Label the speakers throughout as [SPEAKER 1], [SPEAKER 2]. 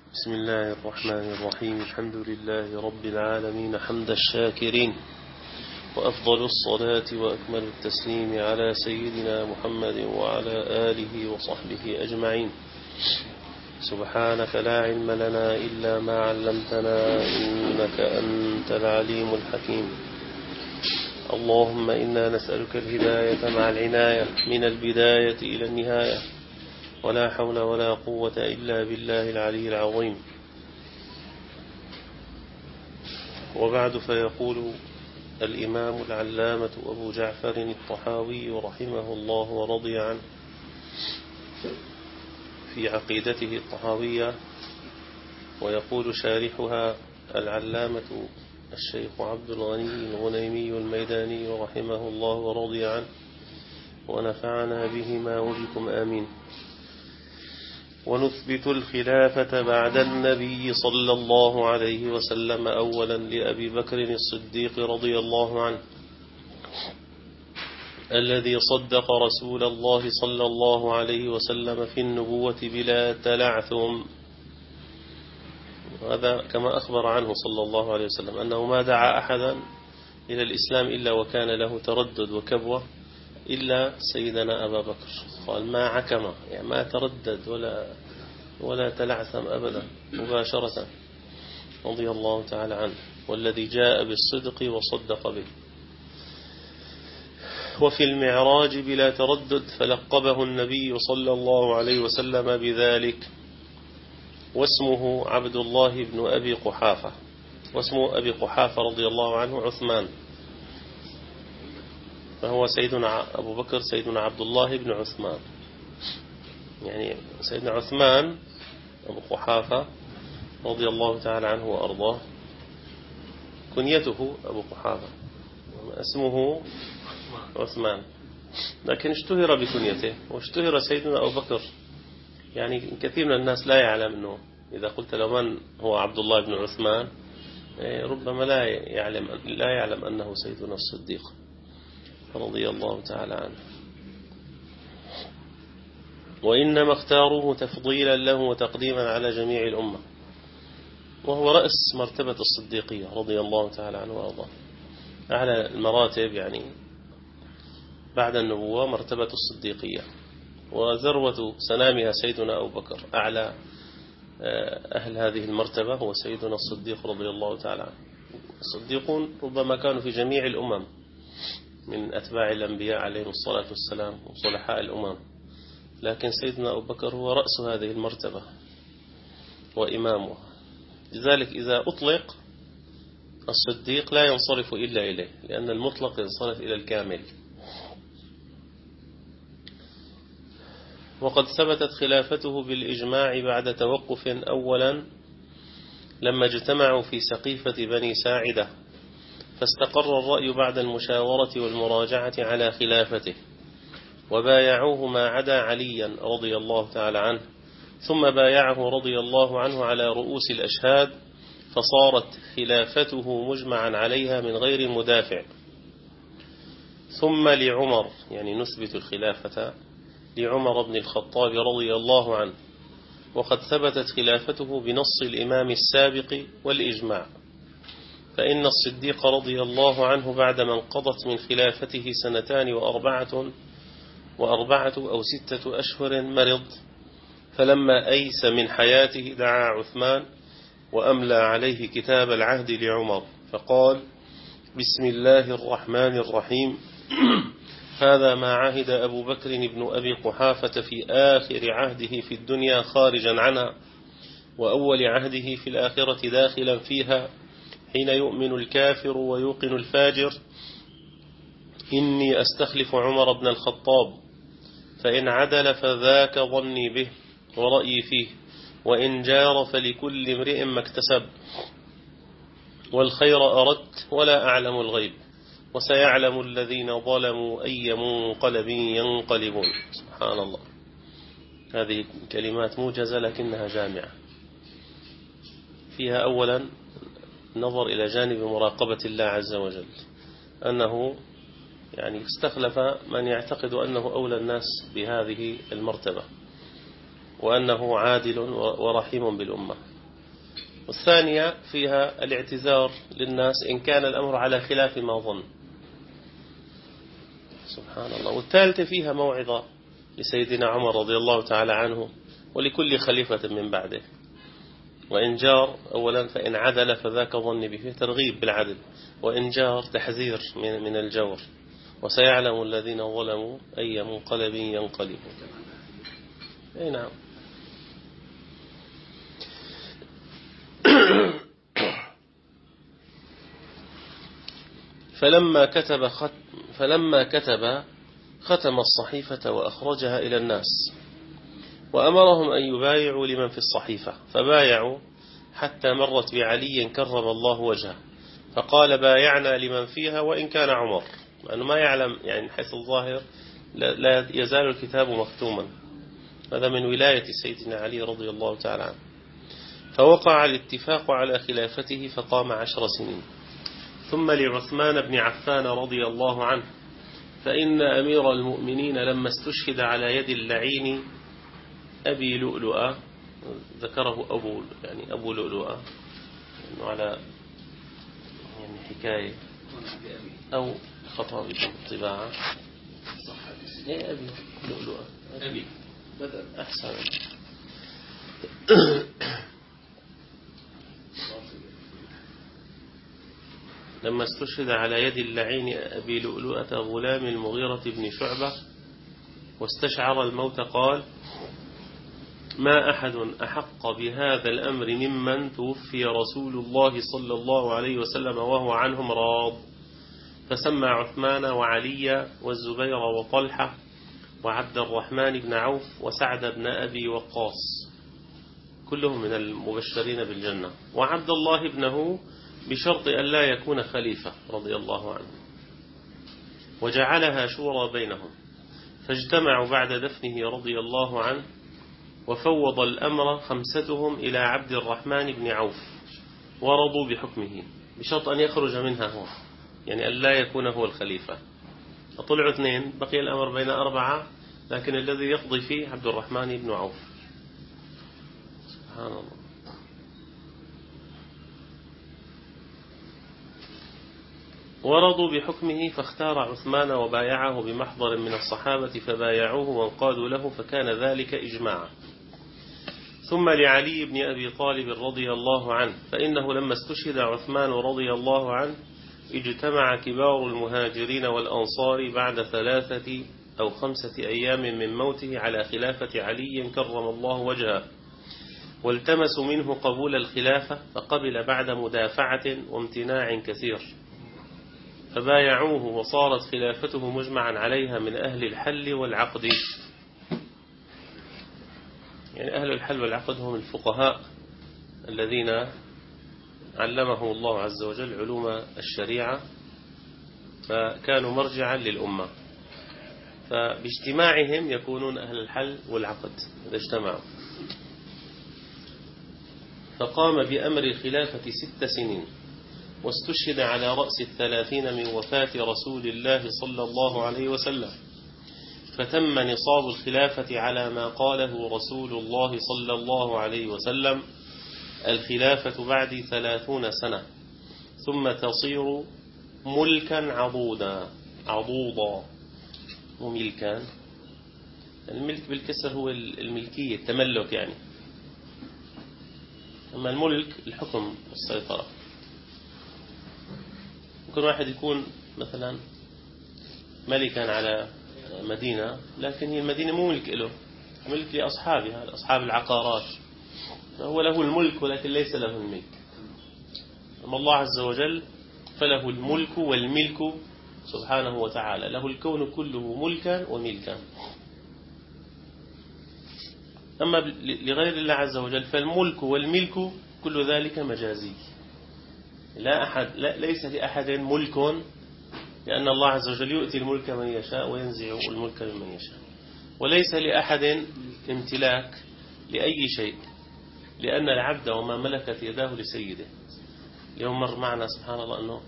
[SPEAKER 1] بسم الله الرحمن الرحيم. الحمد لله رب العالمين حمد الشاكرين، وأفضل الصلاة وأكمل التسليم على سيدنا محمد وعلى آله وصحبه أجمعين. سبحانك لا علم لنا إلا ما علمتنا إنك أنت العليم الحكيم. اللهم إنا نسألك الهداية مع العناية من البداية إلى النهاية، ولا حول ولا قوة إلا بالله العلي العظيم. وبعد، فيقول الإمام العلامة أبو جعفر الطحاوي رحمه الله ورضي عنه في عقيدته الطحاوية، ويقول شارحها العلامة الشيخ عبد الغني الغنيمي الميداني رحمه الله ورضي عنه، ونفعنا بهما وبكم آمين. ونثبت الخلافة بعد النبي صلى الله عليه وسلم أولا لأبي بكر الصديق رضي الله عنه، الذي صدق رسول الله صلى الله عليه وسلم في النبوة بلا تلعثم. هذا كما أخبر عنه صلى الله عليه وسلم أنه ما دعا أحدا إلى الإسلام إلا وكان له تردد وكبوة إلا سيدنا أبا بكر. قال ما عكم، يعني ما تردد ولا تلعثم أبدا مباشرة، رضي الله تعالى عنه، والذي جاء بالصدق وصدق به. وفي المعراج بلا تردد، فلقبه النبي صلى الله عليه وسلم بذلك، واسمه عبد الله بن أبي قحافة، واسمه أبي قحافة رضي الله عنه عثمان، فهو سيدنا أبو بكر سيدنا عبد الله بن عثمان، يعني سيدنا عثمان أبو قحافة رضي الله تعالى عنه وأرضاه، كنيته أبو قحافة، اسمه عثمان، لكن اشتهر بكنيته واشتهر سيدنا أبو بكر. يعني كثير من الناس لا يعلم أنه إذا قلت له من هو عبد الله بن عثمان ربما لا يعلم أنه سيدنا الصديق رضي الله تعالى عنه. وإنما اختاروه تفضيلا له وتقديما على جميع الأمة، وهو رأس مرتبة الصديقية رضي الله تعالى عنه وأرضاه. أعلى المراتب يعني بعد النبوة مرتبة الصديقية، وذروة سنامها سيدنا أبو بكر. أعلى أهل هذه المرتبة هو سيدنا الصديق رضي الله تعالى عنه. الصديقون ربما كانوا في جميع الأمم من أتباع الأنبياء عليهم الصلاة والسلام وصلحاء الأمم، لكن سيدنا أبو بكر هو رأس هذه المرتبة وإمامه. لذلك إذا أطلق الصديق لا ينصرف إلا إليه، لأن المطلق ينصرف إلى الكامل. وقد ثبتت خلافته بالإجماع بعد توقف أولا لما اجتمعوا في سقيفة بني ساعدة، فاستقر الرأي بعد المشاورة والمراجعة على خلافته، وبايعوه ما عدا عليا رضي الله تعالى عنه، ثم بايعه رضي الله عنه على رؤوس الأشهاد، فصارت خلافته مجمعا عليها من غير مدافع. ثم لعمر، يعني نثبت الخلافة لعمر بن الخطاب رضي الله عنه، وقد ثبتت خلافته بنص الإمام السابق والإجماع، فإن الصديق رضي الله عنه بعدما انقضت من خلافته 2 وأربعة أو 6 أشهر مرض، فلما أيس من حياته دعا عثمان وأملى عليه كتاب العهد لعمر، فقال: بسم الله الرحمن الرحيم، هذا ما عهد أبو بكر بن أبي قحافة في آخر عهده في الدنيا خارجا عنها، وأول عهده في الآخرة داخلا فيها، حين يؤمن الكافر ويوقن الفاجر. إني أستخلف عمر بن الخطاب، فإن عدل فذاك ظني به ورأيي فيه، وإن جار فلكل امرئ ما اكتسب، والخير أردت ولا أعلم الغيب، وسيعلم الذين ظلموا أي منقلب ينقلبون. سبحان الله، هذه كلمات موجزة لكنها جامعة. فيها أولا نظر إلى جانب مراقبة الله عز وجل، أنه يعني استخلف من يعتقد أنه أولى الناس بهذه المرتبة، وأنه عادل ورحيم بالأمة، والثانية فيها الاعتذار للناس إن كان الأمر على خلاف ما ظن. سبحان الله. والثالثة فيها موعظة لسيدنا عمر رضي الله تعالى عنه ولكل خليفة من بعده. وإن جار أولا فإن عدل فذاك ظن به، ترغيب بالعدل، وإن جار تحذير من الجور. وسيعلم الذين ظلموا أي منقلب ينقلبون. أي نعم. فلما كتب ختم الصحيفة وأخرجها إلى الناس، وأمرهم أن يبايعوا لمن في الصحيفة، فبايعوا حتى مرت بعلي كرم الله وجهه، فقال بايعنا لمن فيها وإن كان عمر، لأنه ما يعلم يعني حيث الظاهر لا يزال الكتاب مختوما. هذا من ولاية سيدنا علي رضي الله تعالى عنه. فوقع الاتفاق على خلافته فقام 10 سنين. ثم لعثمان بن عفان رضي الله عنه، فإن أمير المؤمنين لما استشهد على يد اللعين أبي لؤلؤة، ذكره أبو لؤلؤة إنه على يعني حكاية أو خطأ بالطباعة. إيه أبي لؤلؤة أبي بدل أحسن. لما استشهد على يد اللعين أبي لؤلؤة غلام المغيرة بن شعبة واستشعر الموت قال ما أحد أحق بهذا الأمر ممن توفي رسول الله صلى الله عليه وسلم وهو عنهم راض. فسمى عثمان وعلي والزبير وطلحة وعبد الرحمن بن عوف وسعد بن أبي وقاص، كلهم من المبشرين بالجنة، وعبد الله ابنه بشرط أن لا يكون خليفة رضي الله عنه، وجعلها شورى بينهم. فاجتمعوا بعد دفنه رضي الله عنه، وفوض الأمر 5 إلى عبد الرحمن بن عوف، ورضوا بحكمه بشرط أن يخرج منها هو، يعني أن لا يكون هو الخليفة. فطلعوا 2، بقي الأمر بين 4، لكن الذي يقضي فيه عبد الرحمن بن عوف. سبحان الله. ورضوا بحكمه، فاختار عثمان وبايعه بمحضر من الصحابة فبايعوه وانقادوا له، فكان ذلك إجماعا. ثم لعلي بن أبي طالب رضي الله عنه، فإنه لما استشهد عثمان رضي الله عنه اجتمع كبار المهاجرين والأنصار بعد 3 أو 5 أيام من موته على خلافة علي كرم الله وجهه، والتمسوا منه قبول الخلافة، فقبل بعد مدافعة وامتناع كثير، فبايعوه، وصارت خلافته مجمعا عليها من أهل الحل والعقد. يعني أهل الحل والعقد هم الفقهاء الذين علمهم الله عز وجل علوم الشريعة، فكانوا مرجعا للأمة، فباجتماعهم يكونون أهل الحل والعقد إذا اجتمعوا. فقام بأمر الخلافة 6 سنين، واستشهد على رأس 30 من وفاة رسول الله صلى الله عليه وسلم، فتم نصاب الخلافة على ما قاله رسول الله صلى الله عليه وسلم: الخلافة بعد 30 سنة، ثم تصير ملكا عضوضا وملكا. الملك بالكسر هو الملكية، التملك يعني، أما الملك الحكم والسيطرة. ممكن واحد يكون مثلا ملكا على مدينة، لكن هي المدينة مو ملك له، ملك لأصحابها، أصحاب العقارات، فهو له الملك ولكن ليس له الملك. أما الله عز وجل فله الملك والملك سبحانه وتعالى، له الكون كله ملكا وملكا. أما لغير الله عز وجل فالملك والملك كل ذلك مجازي. ليس لأحد ملك، لأن الله عز وجل يؤتي الملك من يشاء وينزع الملك ممن يشاء. وليس لأحد امتلاك لأي شيء، لأن العبد وما ملكت يداه لسيده. اليوم مر معنا سبحان الله أنه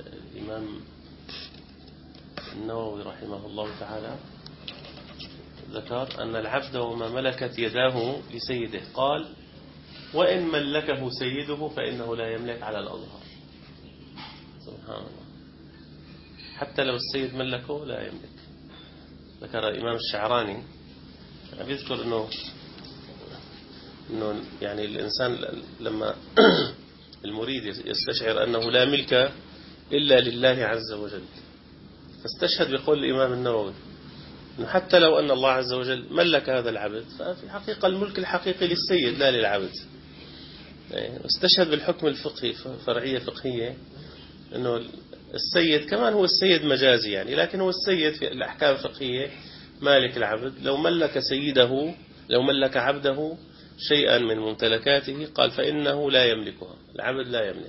[SPEAKER 1] الإمام النووي رحمه الله تعالى ذكر أن العبد وما ملكت يداه لسيده، قال وإن ملكه سيده فإنه لا يملك على الأظهر. سبحان الله، حتى لو السيد ملكه لا يملك. ذكر الإمام الشعراني يذكر أنه يعني الإنسان لما المريد يستشعر أنه لا ملك إلا لله عز وجل، فاستشهد بقول الإمام النووي أنه حتى لو أن الله عز وجل ملك هذا العبد ففي حقيقة الملك الحقيقي للسيد لا للعبد. استشهد بالحكم الفقهي، فرعية فقهية، أنه السيد كمان هو السيد مجازي يعني، لكن هو السيد في الأحكام الفقهية مالك العبد. لو ملك سيده، لو ملك عبده شيئا من ممتلكاته، قال فإنه لا يملكها، العبد لا يملك.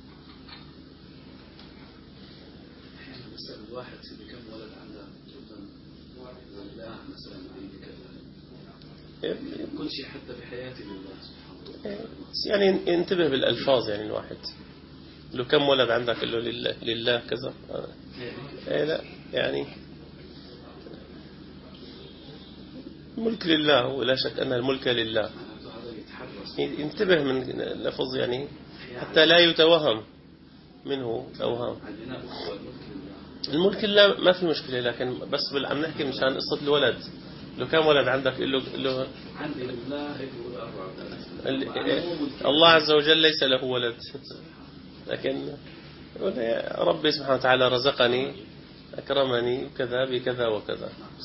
[SPEAKER 2] الواحد كم ولد عنده مثلا كل شيء حتى بحياته لله سبحانه وتعالى.
[SPEAKER 1] يعني انتبه بالألفاظ، يعني الواحد لو كم ولد عندك قل له لله كذا، لا يعني ملك لله، ولا شك أن الملك لله. انتبه من اللفظ يعني حتى لا يتوهم منه أوهام. الملك لله ما في مشكلة، لكن بس عم نحكي مشان قصة الولد. لو كم ولد عندك قل له
[SPEAKER 2] عندي لله
[SPEAKER 1] الله عز وجل ليس له ولد، لكن ربي سبحانه وتعالى رزقني أكرمني كذا بكذا وكذا.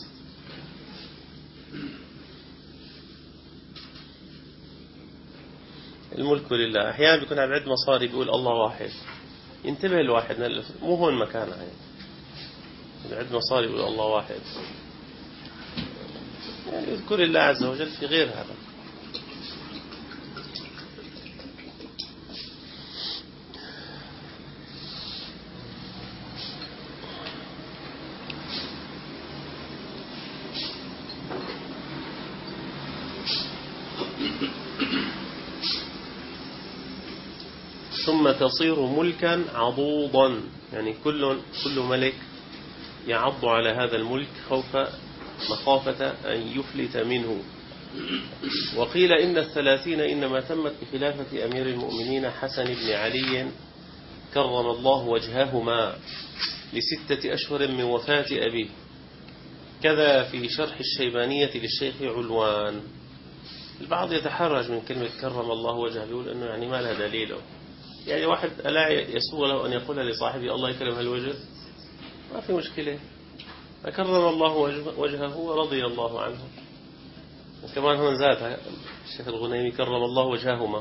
[SPEAKER 1] الملك لله. أحيانا بيكون عم يعد مصاري بيقول الله واحد، ينتبه الواحد مو هون مكانها، يعني يعد مصاري بيقول الله واحد، يعني يذكر الله عز وجل في غير هذا. ثم تصير ملكا عضوضا، يعني كل ملك يعض على هذا الملك مخافة أن يفلت منه. وقيل إن 30 إنما تمت بخلافة أمير المؤمنين حسن بن علي كرم الله وجههما ل6 أشهر من وفاة أبيه. كذا في شرح الشيبانية للشيخ علوان. البعض يتحرج من كلمة كرم الله وجهه، بيقول إنه يعني ما لها دليله، يعني واحد ألا يسوغ له أن يقول لصاحبه الله يكرم هالوجه، ما في مشكلة. أكرم الله وجهه ورضي الله عنه. وكمان هون زاد الشيخ الغنيمي كرم الله وجههما.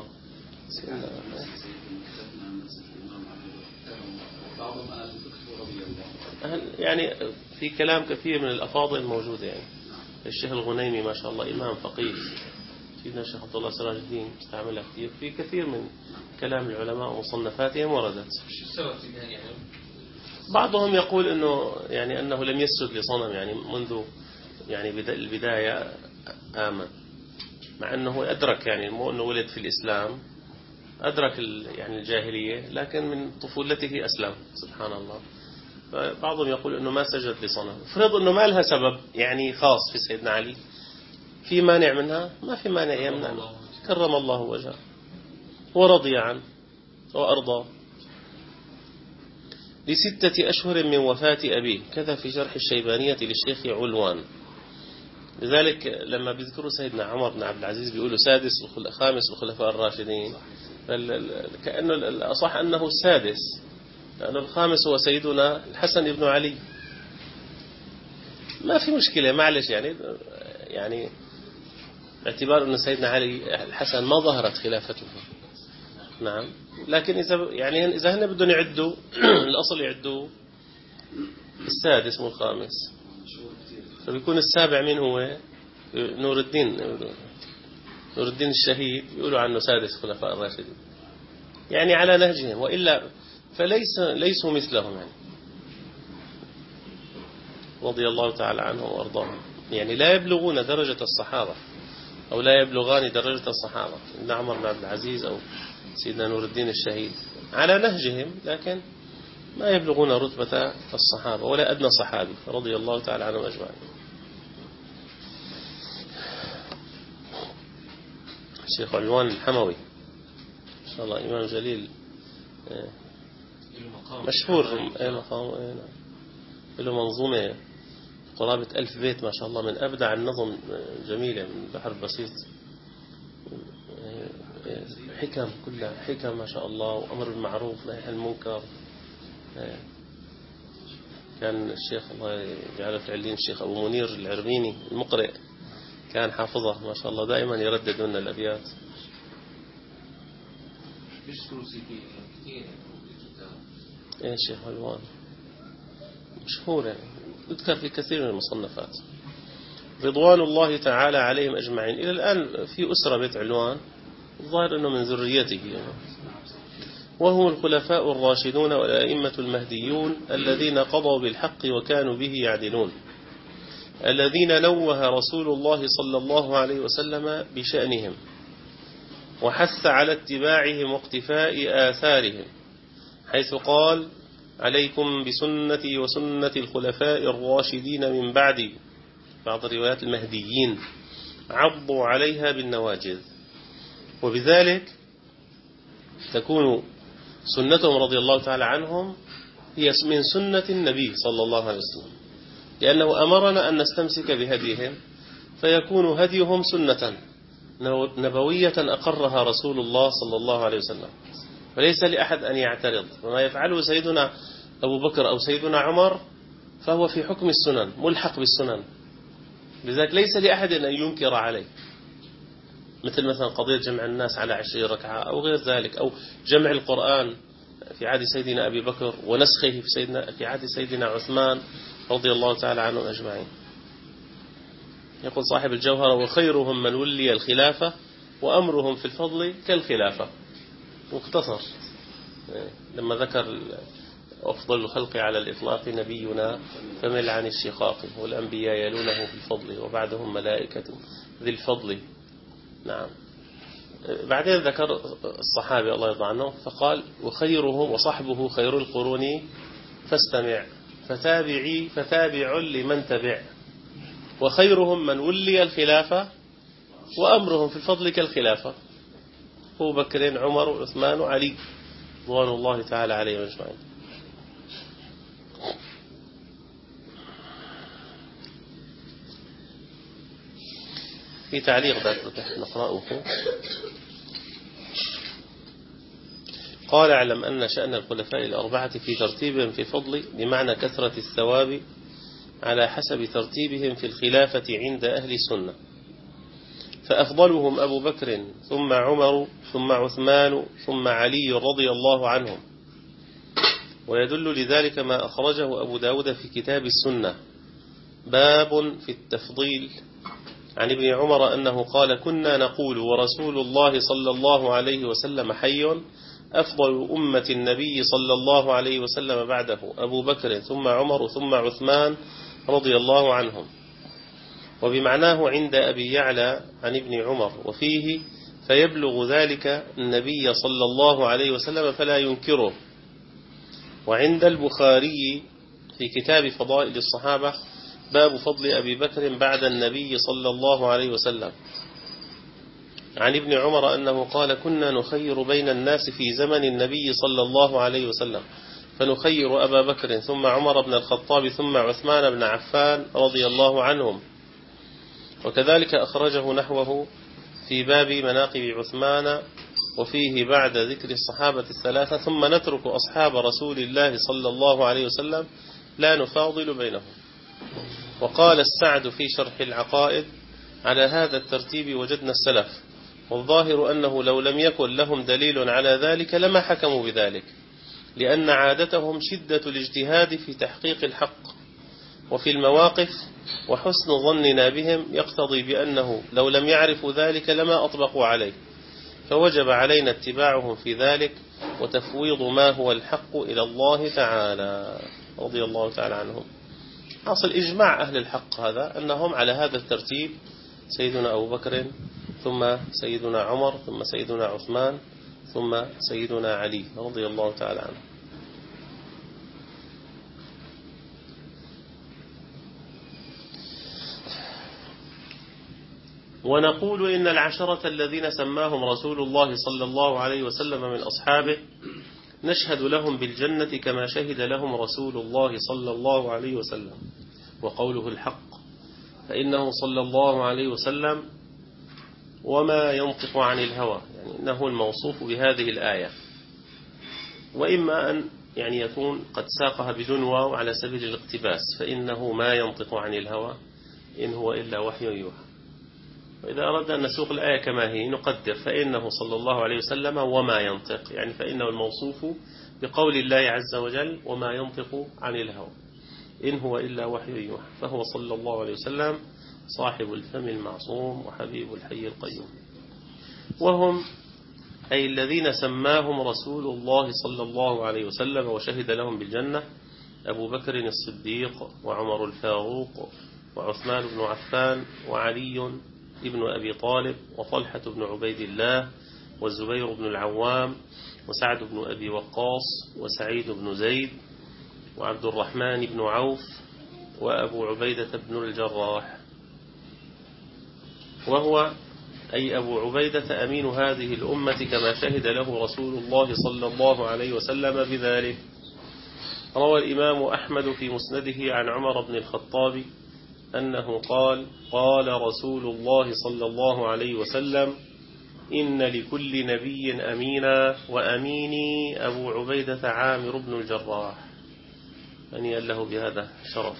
[SPEAKER 1] يعني في كلام كثير من الأفاضل موجودة، يعني الشيخ الغنيمي ما شاء الله إمام فقيه، سيدنا الشيخ عبد الله سراج الدين استعملها كثير في كثير من كلام العلماء ومصنفاتهم وردت. بعضهم يقول أنه لم يسجد لصنم، يعني منذ يعني البداية آمن، مع أنه أدرك، يعني مو أنه ولد في الإسلام، أدرك يعني الجاهلية، لكن من طفولته أسلم سبحان الله. فبعضهم يقول أنه ما سجد لصنم. افرض أنه ما لها سبب يعني خاص في سيدنا علي، في مانع منها؟ ما في مانع يمنع. كرم الله وجهه ورضي عنه وأرضاه. ل6 أشهر من وفاة أبيه. كذا في شرح الشيبانية للشيخ علوان. لذلك لما بيذكروا سيدنا عمر بن عبد العزيز بيقولوا سادس خامس الخلفاء الراشدين، كأنه الأصح أنه السادس، لأنه الخامس هو سيدنا الحسن بن علي. ما في مشكلة، معلش يعني باعتبار أن سيدنا علي الحسن ما ظهرت خلافته، نعم، لكن إذا هن بدهم يعدوا الأصل يعدوا السادس مو الخامس، فبيكون السابع من هو نور الدين الشهيد، يقولوا عنه سادس خلفاء الراشدين، يعني على نهجهم، وإلا ليسوا مثلهم، يعني رضي الله تعالى عنهم وأرضاهم، يعني لا يبلغون درجة الصحابة أو لا يبلغان درجة الصحابة، ابن عمر بن عبد العزيز أو سيدنا نور الدين الشهيد، على نهجهم، لكن ما يبلغون رتبة الصحابة ولا أدنى صحابي رضي الله تعالى عنهم أجمعين. الشيخ علوان الحموي إن شاء الله إمام جليل مشهور. مقام له منظومة قرابة 1000 بيت ما شاء الله، من أبدع النظم، جميلة من بحر بسيط، حكم كلها حكم ما شاء الله، وأمر بالمعروف نهي عن المنكر. كان الشيخ الله يجعله في العلين الشيخ أبو منير العربيني المقرئ كان حافظه ما شاء الله، دائما يردد لنا الأبيات. الشيخ علوان مشهور يعني، يذكر في كثير من المصنفات، رضوان الله تعالى عليهم أجمعين. إلى الآن في أسرة بيت علوان، الظاهر أنه من ذريته يعني. وهم الخلفاء الراشدون والأئمة المهديون الذين قضوا بالحق وكانوا به يعدلون، الذين نوه رسول الله صلى الله عليه وسلم بشأنهم وحث على اتباعهم واقتفاء آثارهم، حيث قال: عليكم بسنتي وسنة الخلفاء الراشدين من بعدي، بعض الروايات المهديين، عضوا عليها بالنواجذ. وبذلك تكون سنتهم رضي الله تعالى عنهم هي من سنة النبي صلى الله عليه وسلم، لأنه أمرنا أن نستمسك بهديهم، فيكون هديهم سنة نبوية أقرها رسول الله صلى الله عليه وسلم، وليس لأحد أن يعترض. وما يفعله سيدنا أبو بكر أو سيدنا عمر فهو في حكم السنن، ملحق بالسنن، لذلك ليس لأحد أن ينكر عليه، مثلا قضية جمع الناس على 20 ركعة أو غير ذلك، أو جمع القرآن في عهد سيدنا أبي بكر ونسخه في عهد سيدنا عثمان رضي الله تعالى عنهم أجمعين. يقول صاحب الجوهرة: وخيرهم من ولي الخلافة وأمرهم في الفضل كالخلافة. مختصر لما ذكر أفضل الخلق على الإطلاق نبينا فمل عن الشقاق، والأنبياء يلونه في الفضل وبعدهم ملائكة ذي الفضل. نعم. بعدين ذكر الصحابة الله يرضى عنهم فقال: وخيرهم وصحبه خير القرون فاستمع فتابع لمن تبع، وخيرهم من ولي الخلافة وأمرهم في الفضل كالخلافة، أبو بكر عمر وعثمان وعلي رضوان الله تعالى عليهم أجمعين. في تعليق نقرأه: قال: اعلم أن شأن الخلفاء الأربعة في ترتيبهم في فضل بمعنى كثرة الثواب على حسب ترتيبهم في الخلافة عند أهل السنة، فأفضلهم أبو بكر ثم عمر ثم عثمان ثم علي رضي الله عنهم. ويدل لذلك ما أخرجه أبو داود في كتاب السنة، باب في التفضيل، عن ابن عمر أنه قال: كنا نقول ورسول الله صلى الله عليه وسلم حي، أفضل أمة النبي صلى الله عليه وسلم بعده أبو بكر ثم عمر ثم عثمان رضي الله عنهم. وبمعناه عند أبي يعلى عن ابن عمر، وفيه: فيبلغ ذلك النبي صلى الله عليه وسلم فلا ينكره. وعند البخاري في كتاب فضائل الصحابة، باب فضل أبي بكر بعد النبي صلى الله عليه وسلم، عن ابن عمر أنه قال: كنا نخير بين الناس في زمن النبي صلى الله عليه وسلم، فنخير أبا بكر ثم عمر بن الخطاب ثم عثمان بن عفان رضي الله عنهم. وكذلك أخرجه نحوه في باب مناقب عثمان، وفيه بعد ذكر الصحابة الثلاثة: ثم نترك أصحاب رسول الله صلى الله عليه وسلم لا نفاضل بينهم. وقال السعد في شرح العقائد: على هذا الترتيب وجدنا السلف، والظاهر أنه لو لم يكن لهم دليل على ذلك لما حكموا بذلك، لأن عادتهم شدة الاجتهاد في تحقيق الحق وفي المواقف، وحسن ظننا بهم يقتضي بأنه لو لم يعرفوا ذلك لما أطبقوا عليه، فوجب علينا اتباعهم في ذلك وتفويض ما هو الحق إلى الله تعالى رضي الله تعالى عنهم. حاصل إجماع أهل الحق هذا أنهم على هذا الترتيب: سيدنا أبو بكر ثم سيدنا عمر ثم سيدنا عثمان ثم سيدنا علي رضي الله تعالى عنه. ونقول إن العشرة الذين سماهم رسول الله صلى الله عليه وسلم من أصحابه نشهد لهم بالجنة كما شهد لهم رسول الله صلى الله عليه وسلم، وقوله الحق، فإنه صلى الله عليه وسلم وما ينطق عن الهوى، يعني إنه الموصوف بهذه الآية. وإما أن يعني يكون قد ساقها بدون واو على سبيل الاقتباس، فإنه ما ينطق عن الهوى إن هو إلا وحي يوحى. وإذا أردنا أن نسوق الآية كما هي نقدر فإنه صلى الله عليه وسلم وما ينطق، يعني فإنه الموصوف بقول الله عز وجل وما ينطق عن الهوى إن هو إلا وحي يوحى، فهو صلى الله عليه وسلم صاحب الفم المعصوم وحبيب الحي القيوم. وهم أي الذين سماهم رسول الله صلى الله عليه وسلم وشهد لهم بالجنة أبو بكر الصديق وعمر الفاروق وعثمان بن عفان وعلي ابن أبي طالب وطلحة بن عبيد الله والزبير بن العوام وسعد بن أبي وقاص وسعيد بن زيد وعبد الرحمن بن عوف وأبو عبيدة بن الجراح. وهو أي أبو عبيدة أمين هذه الأمة كما شهد له رسول الله صلى الله عليه وسلم بذلك. روى الإمام أحمد في مسنده عن عمر بن الخطاب أنه قال: قال رسول الله صلى الله عليه وسلم: إن لكل نبي أمينا وأميني أبو عبيدة عامر بن الجراح، أني له بهذا شرف.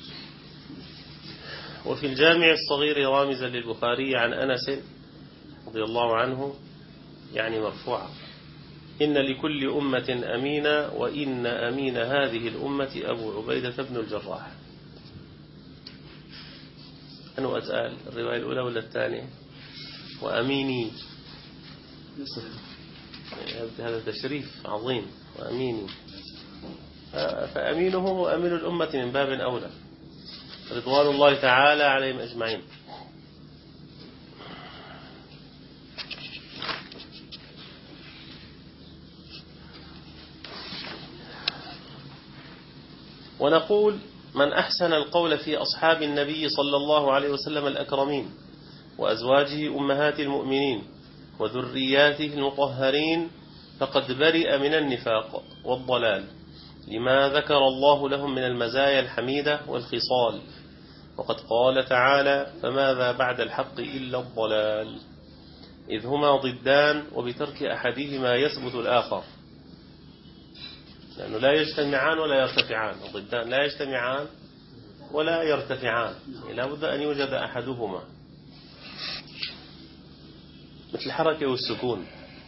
[SPEAKER 1] وفي الجامع الصغير رامزا للبخاري عن أنس رضي الله عنه يعني مرفوعا: إن لكل أمة أمينا وإن أمين هذه الأمة أبو عبيدة بن الجراح. أنا أسأل الرواية الأولى ولا الثانية؟ وأميني، هذا تشريف عظيم. وأميني، فأمينه وأمين الأمة من باب أولى، رضوان الله تعالى عليهم أجمعين. ونقول: من أحسن القول في أصحاب النبي صلى الله عليه وسلم الأكرمين وأزواجه أمهات المؤمنين وذرياته المطهرين فقد برئ من النفاق والضلال، لما ذكر الله لهم من المزايا الحميدة والخصال. وقد قال تعالى: فماذا بعد الحق إلا الضلال، إذ هما ضدان وبترك أحدهما يثبت الآخر، لأنه لا يجتمعان ولا يرتفعان. الضدان لا يجتمعان ولا يرتفعان، لا بد أن يوجد أحدهما، مثل الحركة والسكون.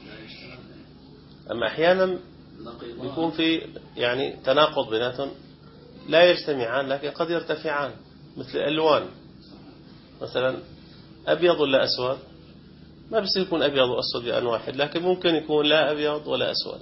[SPEAKER 1] أما أحيانا يكون في يعني تناقض بيناتهم، لا يجتمعان لكن قد يرتفعان، مثل الألوان، مثلا أبيض ولا أسود، ما بس يكون أبيض وأسود بأن واحد، لكن ممكن يكون لا أبيض ولا أسود.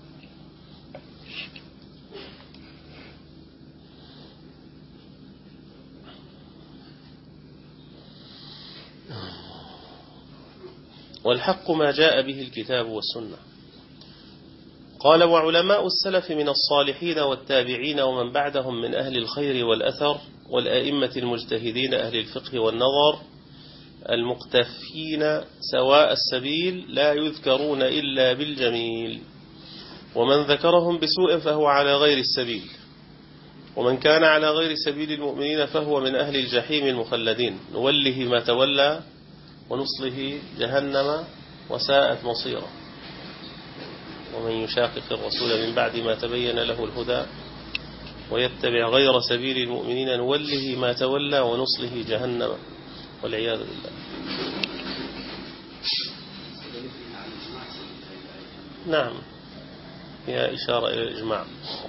[SPEAKER 1] والحق ما جاء به الكتاب والسنة. قال: وعلماء السلف من الصالحين والتابعين ومن بعدهم من أهل الخير والأثر والأئمة المجتهدين أهل الفقه والنظر المقتفين سواء السبيل لا يذكرون إلا بالجميل، ومن ذكرهم بسوء فهو على غير السبيل، ومن كان على غير سبيل المؤمنين فهو من أهل الجحيم المخلدين، نوله ما تولى ونصله جهنم وساءت مصيره. ومن يشاقق الرسول من بعد ما تبين له الهدى ويتبع غير سبيل المؤمنين نوله ما تولى ونصله جهنم والعياذ بالله. نعم، هي إشارة إلى الإجماع.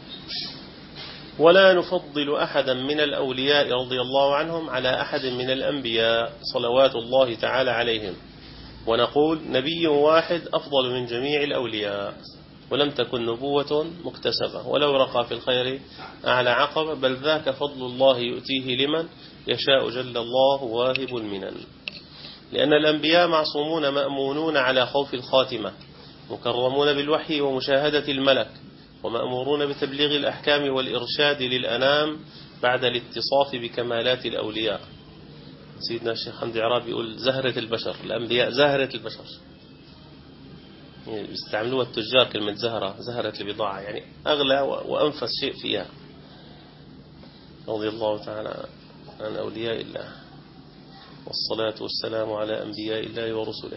[SPEAKER 1] ولا نفضل أحدا من الأولياء رضي الله عنهم على أحد من الأنبياء صلوات الله تعالى عليهم، ونقول: نبي واحد أفضل من جميع الأولياء، ولم تكن نبوة مكتسبة، ولو رقى في الخير أعلى عقبة، بل ذاك فضل الله يؤتيه لمن يشاء جل الله واهب المنن. لأن الأنبياء معصومون مأمونون على خوف الخاتمة، مكرمون بالوحي ومشاهدة الملك، ومأمورون بتبليغ الأحكام والإرشاد للأنام بعد الاتصاف بكمالات الأولياء. سيدنا الشيخ حمدي عرابي يقول زهرة البشر، الأنبياء زهرة البشر، يعني بيستعملوها التجار كلمة زهرة، زهرة البضاعة، يعني أغلى وأنفس شيء فيها. رضي الله تعالى عن أولياء الله، والصلاة والسلام على أنبياء الله ورسله.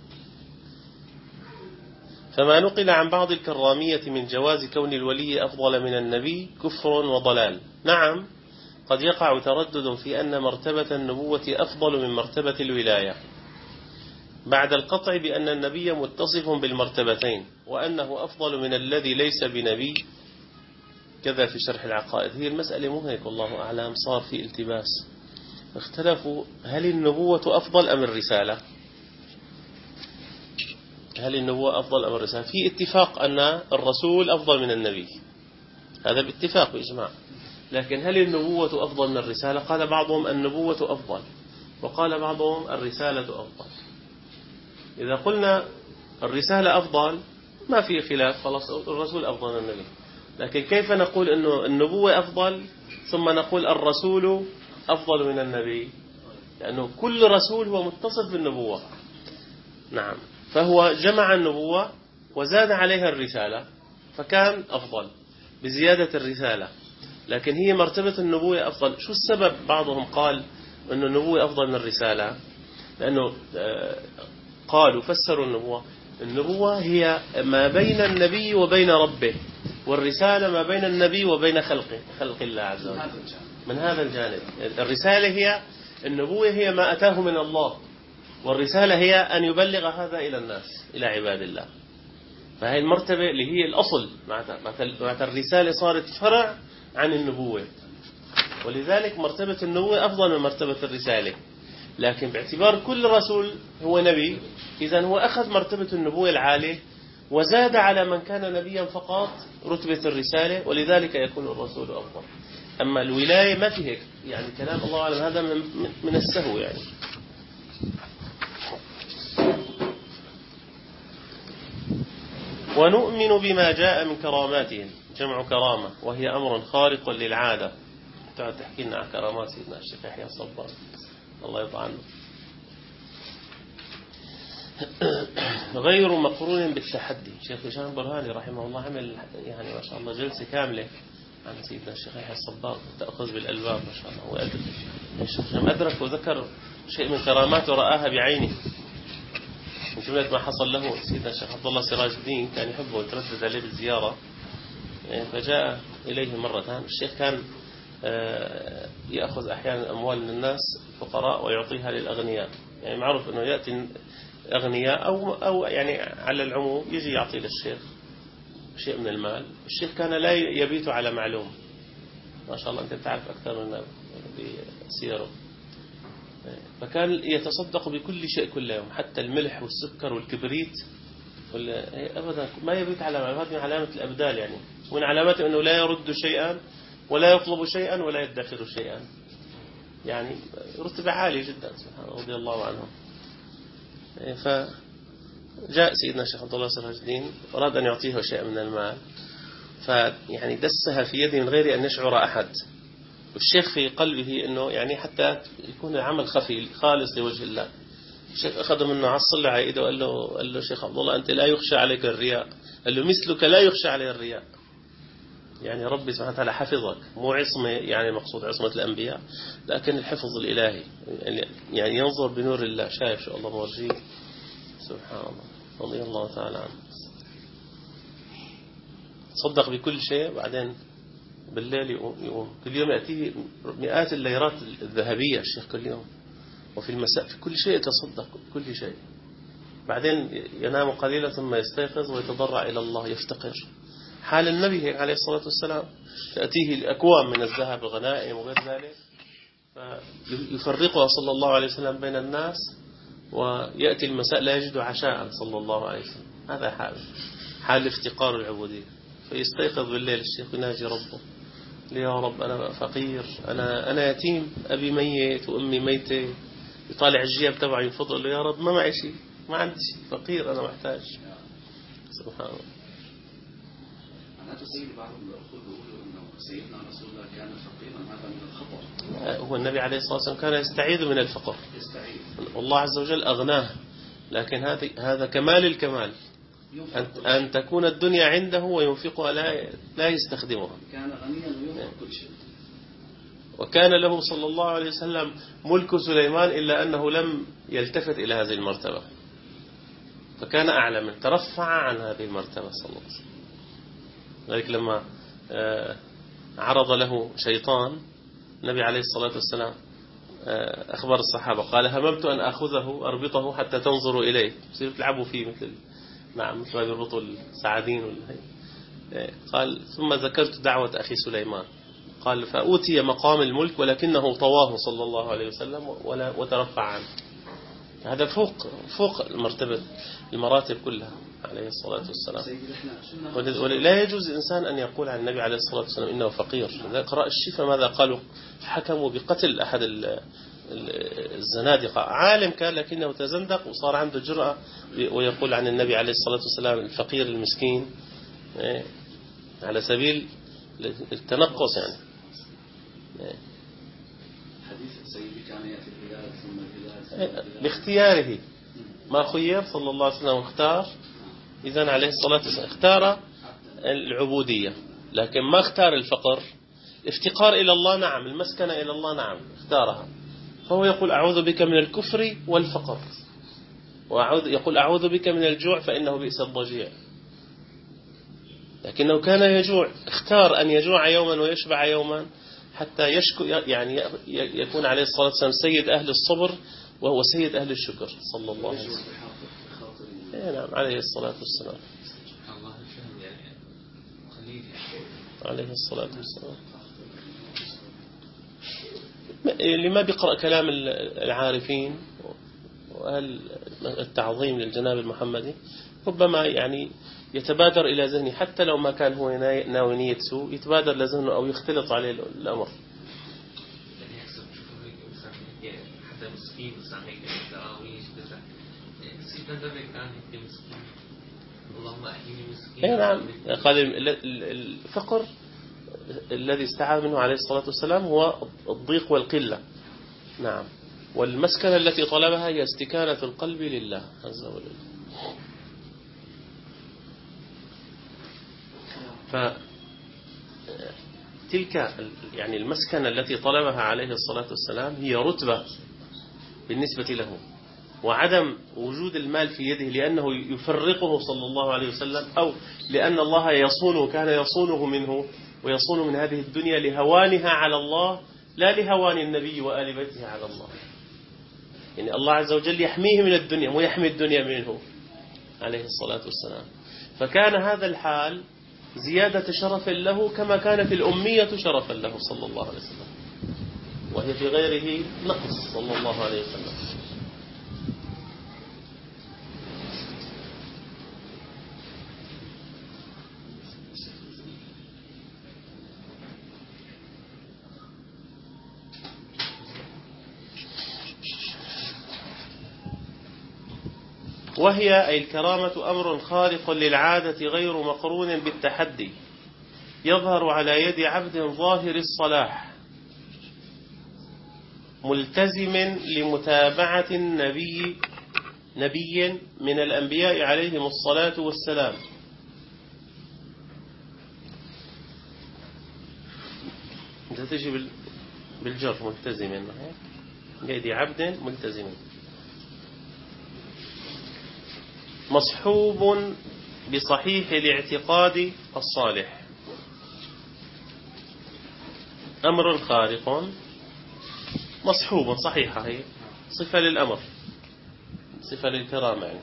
[SPEAKER 1] فما نقل عن بعض الكرامية من جواز كون الولي أفضل من النبي كفر وضلال. نعم، قد يقع تردد في أن مرتبة النبوة أفضل من مرتبة الولاية بعد القطع بأن النبي متصف بالمرتبتين، وأنه أفضل من الذي ليس بنبي، كذا في شرح العقائد. هي المسألة مو هيك، والله أعلم، صار في التباس، اختلفوا هل النبوة أفضل أم الرسالة؟ هل النبوة أفضل أم الرسالة؟ في اتفاق أن الرسول أفضل من النبي، هذا باتفاق بإجماع. لكن هل النبوة أفضل من الرسالة؟ قال بعضهم النبوة أفضل، وقال بعضهم الرسالة أفضل. إذا قلنا الرسالة أفضل ما في خلاف، خلاص الرسول أفضل من النبي. لكن كيف نقول أنه النبوة أفضل ثم نقول الرسول أفضل من النبي؟ لأنه كل رسول هو متصف بالنبوة. نعم، فهو جمع النبوة وزاد عليها الرسالة فكان أفضل بزيادة الرسالة. لكن هي مرتبة النبوة أفضل. شو السبب؟ بعضهم قال أن النبوة أفضل من الرسالة لأنه قالوا فسروا النبوة هي ما بين النبي وبين ربه، والرسالة ما بين النبي وبين خلق الله عز وجل. من هذا الجانب الرسالة هي النبوة هي ما أتاه من الله، والرسالة هي أن يبلغ هذا إلى الناس، إلى عباد الله. فهي المرتبة اللي هي الأصل، معناتها الرسالة صارت فرع عن النبوة، ولذلك مرتبة النبوة أفضل من مرتبة الرسالة. لكن باعتبار كل رسول هو نبي، إذن هو أخذ مرتبة النبوة العالية وزاد على من كان نبيا فقط رتبة الرسالة، ولذلك يكون الرسول أفضل. أما الولاية ما في هيك، يعني كلام الله أعلم، هذا من السهو يعني. ونؤمن بما جاء من كراماتهم، جمع كرامة، وهي أمر خارق للعادة. تعال تحكي لنا عن كرامات سيدنا الشيخ يحيى الصبار الله يرضى عنه. غير مقرون بالتحدي. شيخ هشام برهاني رحمه الله عمل يعني ما شاء الله جلسة كاملة عن سيدنا الشيخ يحيى الصبار، تأخذ بالألباب ما شاء الله. وأدرك الشيخ هشام أدرك وذكر شيء من كراماته رآها بعينه. من جملة ما حصل له سيدنا الشيخ عبد الله سراج الدين كان يحبه ويتردد عليه بالزيارة، فجاء إليه مرة. الشيخ كان يأخذ أحيانا أموال من الناس الفقراء ويعطيها للأغنياء، يعني معروف أنه يأتي أغنياء أو يعني على العموم يجي يعطي للشيخ شيء من المال. الشيخ كان لا يبيت على معلوم، ما شاء الله أنت تعرف أكثر منا بسيره. فكان يتصدق بكل شيء كل يوم، حتى الملح والسكر والكبريت أبدا ما يبيت على معلوم. هذه من علامة الأبدال يعني، ومن علامات أنه لا يرد شيئا ولا يطلب شيئا ولا يدخر شيئا، يعني رتبة عالية جدا سبحانه رضي الله عنه. فجاء سيدنا الشيخ عبد الله سراج الدين أراد أن يعطيه شيء من المال، فيعني دسها في يده من غير أن يشعر أحد. والشيخ في قلبه أنه يعني حتى يكون العمل خفي خالص لوجه الله. الشيخ أخذ منه عصل على إيده وقال له شيخ عبد الله أنت لا يخشى عليك الرياء، قال له مثلك لا يخشى عليه الرياء. يعني ربي سبحانه وتعالى حفظك، مو عصمة يعني مقصود عصمة الأنبياء، لكن الحفظ الإلهي، يعني ينظر بنور الله، شايف شو الله مورجيه سبحان الله رضي الله تعالى عنه. صدق بكل شيء، بعدين بالليل يقوم كل يوم يأتيه مئات الليرات الذهبية الشيخ كل يوم، وفي المساء في كل شيء يتصدق كل شيء. بعدين ينام قليلا ثم يستيقظ ويتضرع إلى الله يفتقر. حال النبي عليه الصلاة والسلام تأتيه الأكوام من الذهب الغنائم وغير ذلك، فيفرقها صلى الله عليه وسلم بين الناس، ويأتي المساء لا يجد عشاء صلى الله عليه وسلم. هذا حال افتقار العبودية. فيستيقظ بالليل الشيخ يناجي ربه، يا رب أنا فقير، أنا يتيم، أبي ميت وأمي ميتة. يطالع الجيب تبعه يفضل له، يا رب ما معي شيء، ما عندي شيء، فقير أنا محتاج. سبحان الله.
[SPEAKER 2] معناته سيد بعض الأخوة بيقولوا إنه سيدنا رسول الله كان فقيرا، هذا من الخطر.
[SPEAKER 1] هو النبي عليه الصلاة والسلام كان يستعيذ من الفقر،
[SPEAKER 2] يستعيذ.
[SPEAKER 1] والله عز وجل أغناه، لكن هذا كمال الكمال، أن تكون الدنيا عنده وينفقها لا يستخدمها.
[SPEAKER 2] كان غنيا وينفق كل شيء.
[SPEAKER 1] وكان له صلى الله عليه وسلم ملك سليمان، إلا أنه لم يلتفت إلى هذه المرتبة، فكان أعلى من، ترفع عن هذه المرتبة صلى الله عليه وسلم. ذلك لما عرض له شيطان النبي عليه الصلاة والسلام أخبر الصحابة، قال هممت أن أخذه أربطه حتى تنظروا إليه، يصير تلعبوا فيه مثل مثل ما يربطوا السعادين قال ثم ذكرت دعوة أخي سليمان، قال فأوتي مقام الملك ولكنه طواه صلى الله عليه وسلم وترفع عنه. هذا فوق المراتب كلها عليه الصلاة والسلام. ولا يجوز الإنسان أن يقول عن النبي عليه الصلاة والسلام إنه فقير. قراء الشفا ماذا قالوا؟ حكموا بقتل أحد الزنادقة، عالم كان لكنه تزندق وصار عنده جرأة ويقول عن النبي عليه الصلاة والسلام الفقير المسكين على سبيل التنقص يعني.
[SPEAKER 2] حديث سيدي كان يأتي الهلال ثم الهلال
[SPEAKER 1] باختياره، ما خير صلى الله عليه وسلم اختار. إذن عليه الصلاة والسلام اختار العبودية، لكن ما اختار الفقر. الافتقار إلى الله نعم، المسكنة إلى الله نعم اختارها. فهو يقول أعوذ بك من الكفر والفقر، يقول أعوذ بك من الجوع فإنه بئس الضجيع. لكنه كان يجوع، اختار أن يجوع يوما ويشبع يوما حتى يشكو، يعني يكون عليه الصلاة والسلام سيد أهل الصبر وهو سيد أهل الشكر صلى الله عليه وسلم. نعم عليه الصلاة والسلام. عليه الصلاة والسلام. اللي ما بيقرأ كلام العارفين وأهل التعظيم للجناب المحمدي ربما يعني يتبادر إلى ذهنه، حتى لو ما كان هو ناوي نية سوء، يتبادر لذهنه أو يختلط عليه الأمر. نعم قال الفقر الذي استعاذ منه عليه الصلاة والسلام هو الضيق والقلة. نعم. والمسكنة التي طلبها هي استكانة القلب لله عز وجل. فتلك يعني المسكنة التي طلبها عليه الصلاة والسلام هي رتبة بالنسبة له، وعدم وجود المال في يده لأنه يفرقه صلى الله عليه وسلم، أو لأن الله يصونه، كان يصونه منه ويصون من هذه الدنيا لهوانها على الله لا لهوان النبي وآل بيته على الله. يعني الله عز وجل يحميه من الدنيا ويحمي الدنيا منه عليه الصلاة والسلام. فكان هذا الحال زيادة شرف له كما كانت الأمية شرفا له صلى الله عليه وسلم، وهي في غيره نقص صلى الله عليه وسلم. وهي أي الكرامة أمر خارق للعادة غير مقرون بالتحدي، يظهر على يد عبد ظاهر الصلاح ملتزم لمتابعة نبي من الأنبياء عليهم الصلاة والسلام. أنت تجي بالجر ملتزم، يد عبد ملتزم مصحوب بصحيح الاعتقاد الصالح. أمر خارق مصحوب، صحيحة هي صفة للأمر، صفة للكرامة يعني.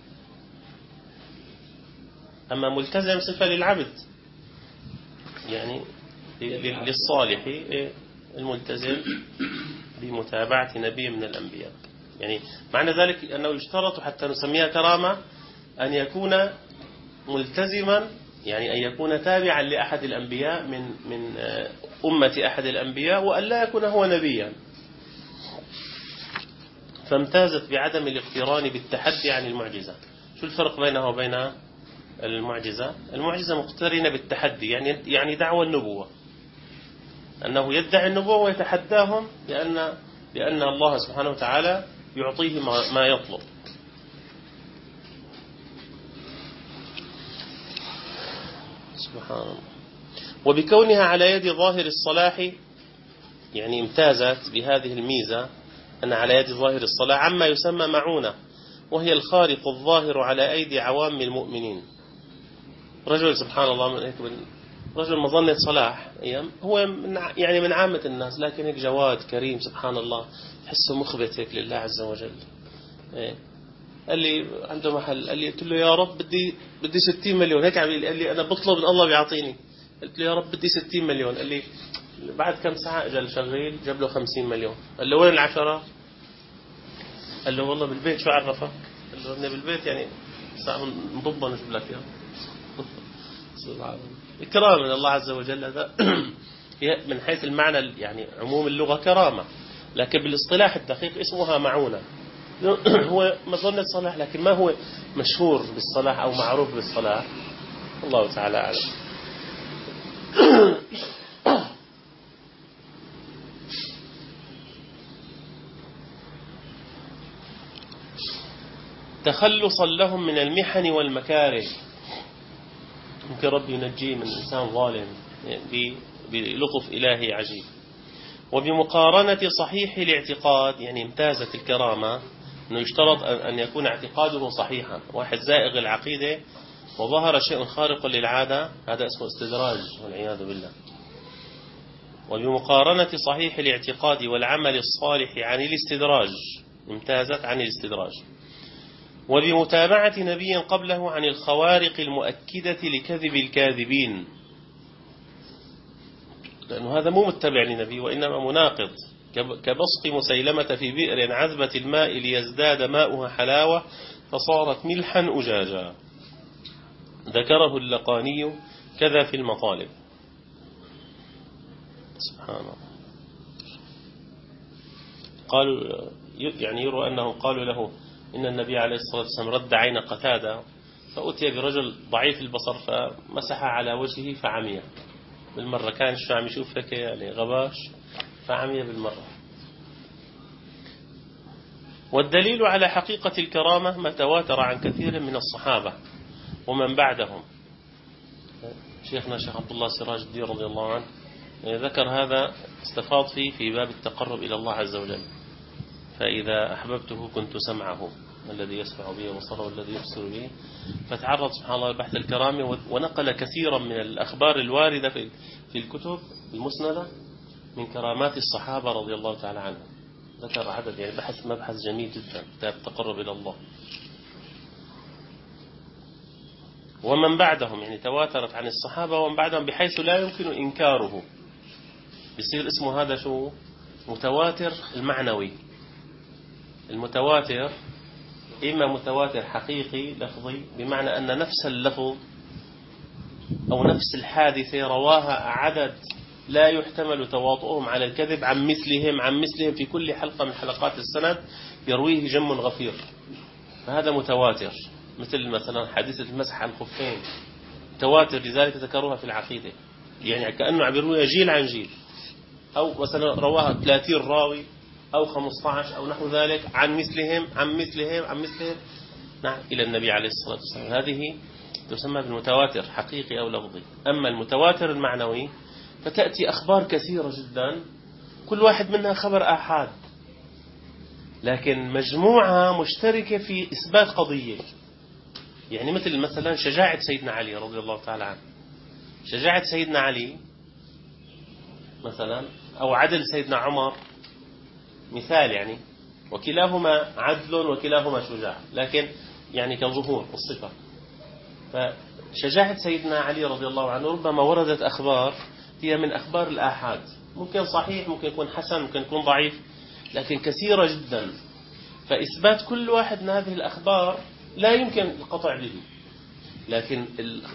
[SPEAKER 1] أما ملتزم صفة للعبد يعني للصالح الملتزم بمتابعة نبي من الأنبياء. يعني معنى ذلك أنه يشترط حتى نسميها كرامة أن يكون ملتزما، يعني أن يكون تابعا لأحد الأنبياء من أمة أحد الأنبياء، وأن لا يكون هو نبيا. فامتازت بعدم الاقتران بالتحدي عن المعجزة. شو الفرق بينها وبين المعجزة؟ المعجزة مقترنة بالتحدي، يعني دعوى النبوة، أنه يدعي النبوة ويتحداهم بأن الله سبحانه وتعالى يعطيه ما يطلب. سبحان الله. وبكونها على يد ظاهر الصلاح، يعني امتازت بهذه الميزة أن على يد ظاهر الصلاح عما يسمى معونة، وهي الخارق الظاهر على أيدي عوام المؤمنين. رجل سبحان الله رجل مظنة صلاح أيام، هو يعني من عامة الناس، لكن هيك جواد كريم سبحان الله، تحسه مخبت هيك لله عز وجل. قال لي عنده محل، قال لي قلت له يا رب بدي 60 مليون هيك، قال لي أنا بطلب من الله بيعطيني. قلت له يا رب بدي 60 مليون. قال لي بعد كم ساعة اجى الشغيل جاب له 50 مليون. قال له وين العشرة؟ قال له والله بالبيت. شو عرفك؟ قال له ابني بالبيت، يعني ساعة نضبها نجيب لك اياه. سبحان الله. إكرام من الله عز وجل. هذا من حيث المعنى يعني عموم اللغة كرامة، لكن بالاصطلاح الدقيق اسمها معونة. هو مظنة صلاح، لكن ما هو مشهور بالصلاح أو معروف بالصلاح، الله تعالى أعلم. تخلصا لهم من المحن والمكاره، ممكن ربي ينجيه من إنسان ظالم بلطف إلهي عجيب. وبمقارنة صحيح الاعتقاد، يعني امتازت الكرامة أنه يشترط أن يكون اعتقاده صحيحا. واحد زائغ العقيدة وظهر شيء خارق للعادة، هذا اسمه استدراج والعياذ بالله. وبمقارنة صحيح الاعتقاد والعمل الصالح عن الاستدراج، امتازت عن الاستدراج. وبمتابعة نبي قبله عن الخوارق المؤكدة لكذب الكاذبين، لأنه هذا مو متبع لنبي وإنما مناقض، كبصق مسيلمة في بئر عذبة الماء ليزداد ماؤها حلاوة فصارت ملحا أجاجا. ذكره اللقاني كذا في المطالب. سبحان الله. قالوا يعني يروى أنهم قالوا له إن النبي عليه الصلاة والسلام رد عين قتادة، فأتي برجل ضعيف البصر فمسح على وجهه فعمي بالمرة. كان شو عم يشوف هيك يعني غباش، فعمي بالمرة. والدليل على حقيقة الكرامة ما تواتر عن كثير من الصحابة ومن بعدهم. شيخنا الشيخ عبد الله سراج الدين رضي الله عنه ذكر هذا، استفاض فيه في باب التقرب إلى الله عز وجل. فإذا أحببته كنت سمعه الذي يسمع به وبصره الذي يبصر به. فتعرض سبحان الله لبحث الكرامة، ونقل كثيرا من الأخبار الواردة في الكتب المسندة من كرامات الصحابة رضي الله تعالى عنهم. ذكر عدد، يعني مبحث جميل جدا، كتاب التقرب إلى الله. ومن بعدهم، يعني تواترت عن الصحابة ومن بعدهم بحيث لا يمكن إنكاره. بيصير اسمه هذا شو؟ متواتر المعنوي. المتواتر إما متواتر حقيقي لفظي، بمعنى أن نفس اللفظ أو نفس الحادثة رواها عدد لا يحتمل تواطؤهم على الكذب عن مثلهم في كل حلقة من حلقات السند يرويه جم غفير، فهذا متواتر. مثلا حادثة المسح على الخفين تواتر، لذلك ذكروها في العقيدة، يعني كأنه عم يرويها جيل عن جيل. أو مثلا رواها 30 راوي أو 15 أو نحو ذلك عن مثلهم نعم إلى النبي عليه الصلاة والسلام. هذه تسمى بالمتواتر حقيقي أو لفظي. أما المتواتر المعنوي فتأتي أخبار كثيرة جدا، كل واحد منها خبر آحاد، لكن مجموعة مشتركة في إثبات قضية. يعني مثلا شجاعة سيدنا علي رضي الله تعالى عنه، شجاعة سيدنا علي مثلا، أو عدل سيدنا عمر مثال، يعني وكلاهما عدل وكلاهما شجاع، لكن يعني كظهور الصفة. فشجاعة سيدنا علي رضي الله عنه ربما وردت أخبار هي من أخبار الآحاد، ممكن صحيح، ممكن يكون حسن، ممكن يكون ضعيف، لكن كثيرة جدا. فإثبات كل واحد من هذه الأخبار لا يمكن القطع به، لكن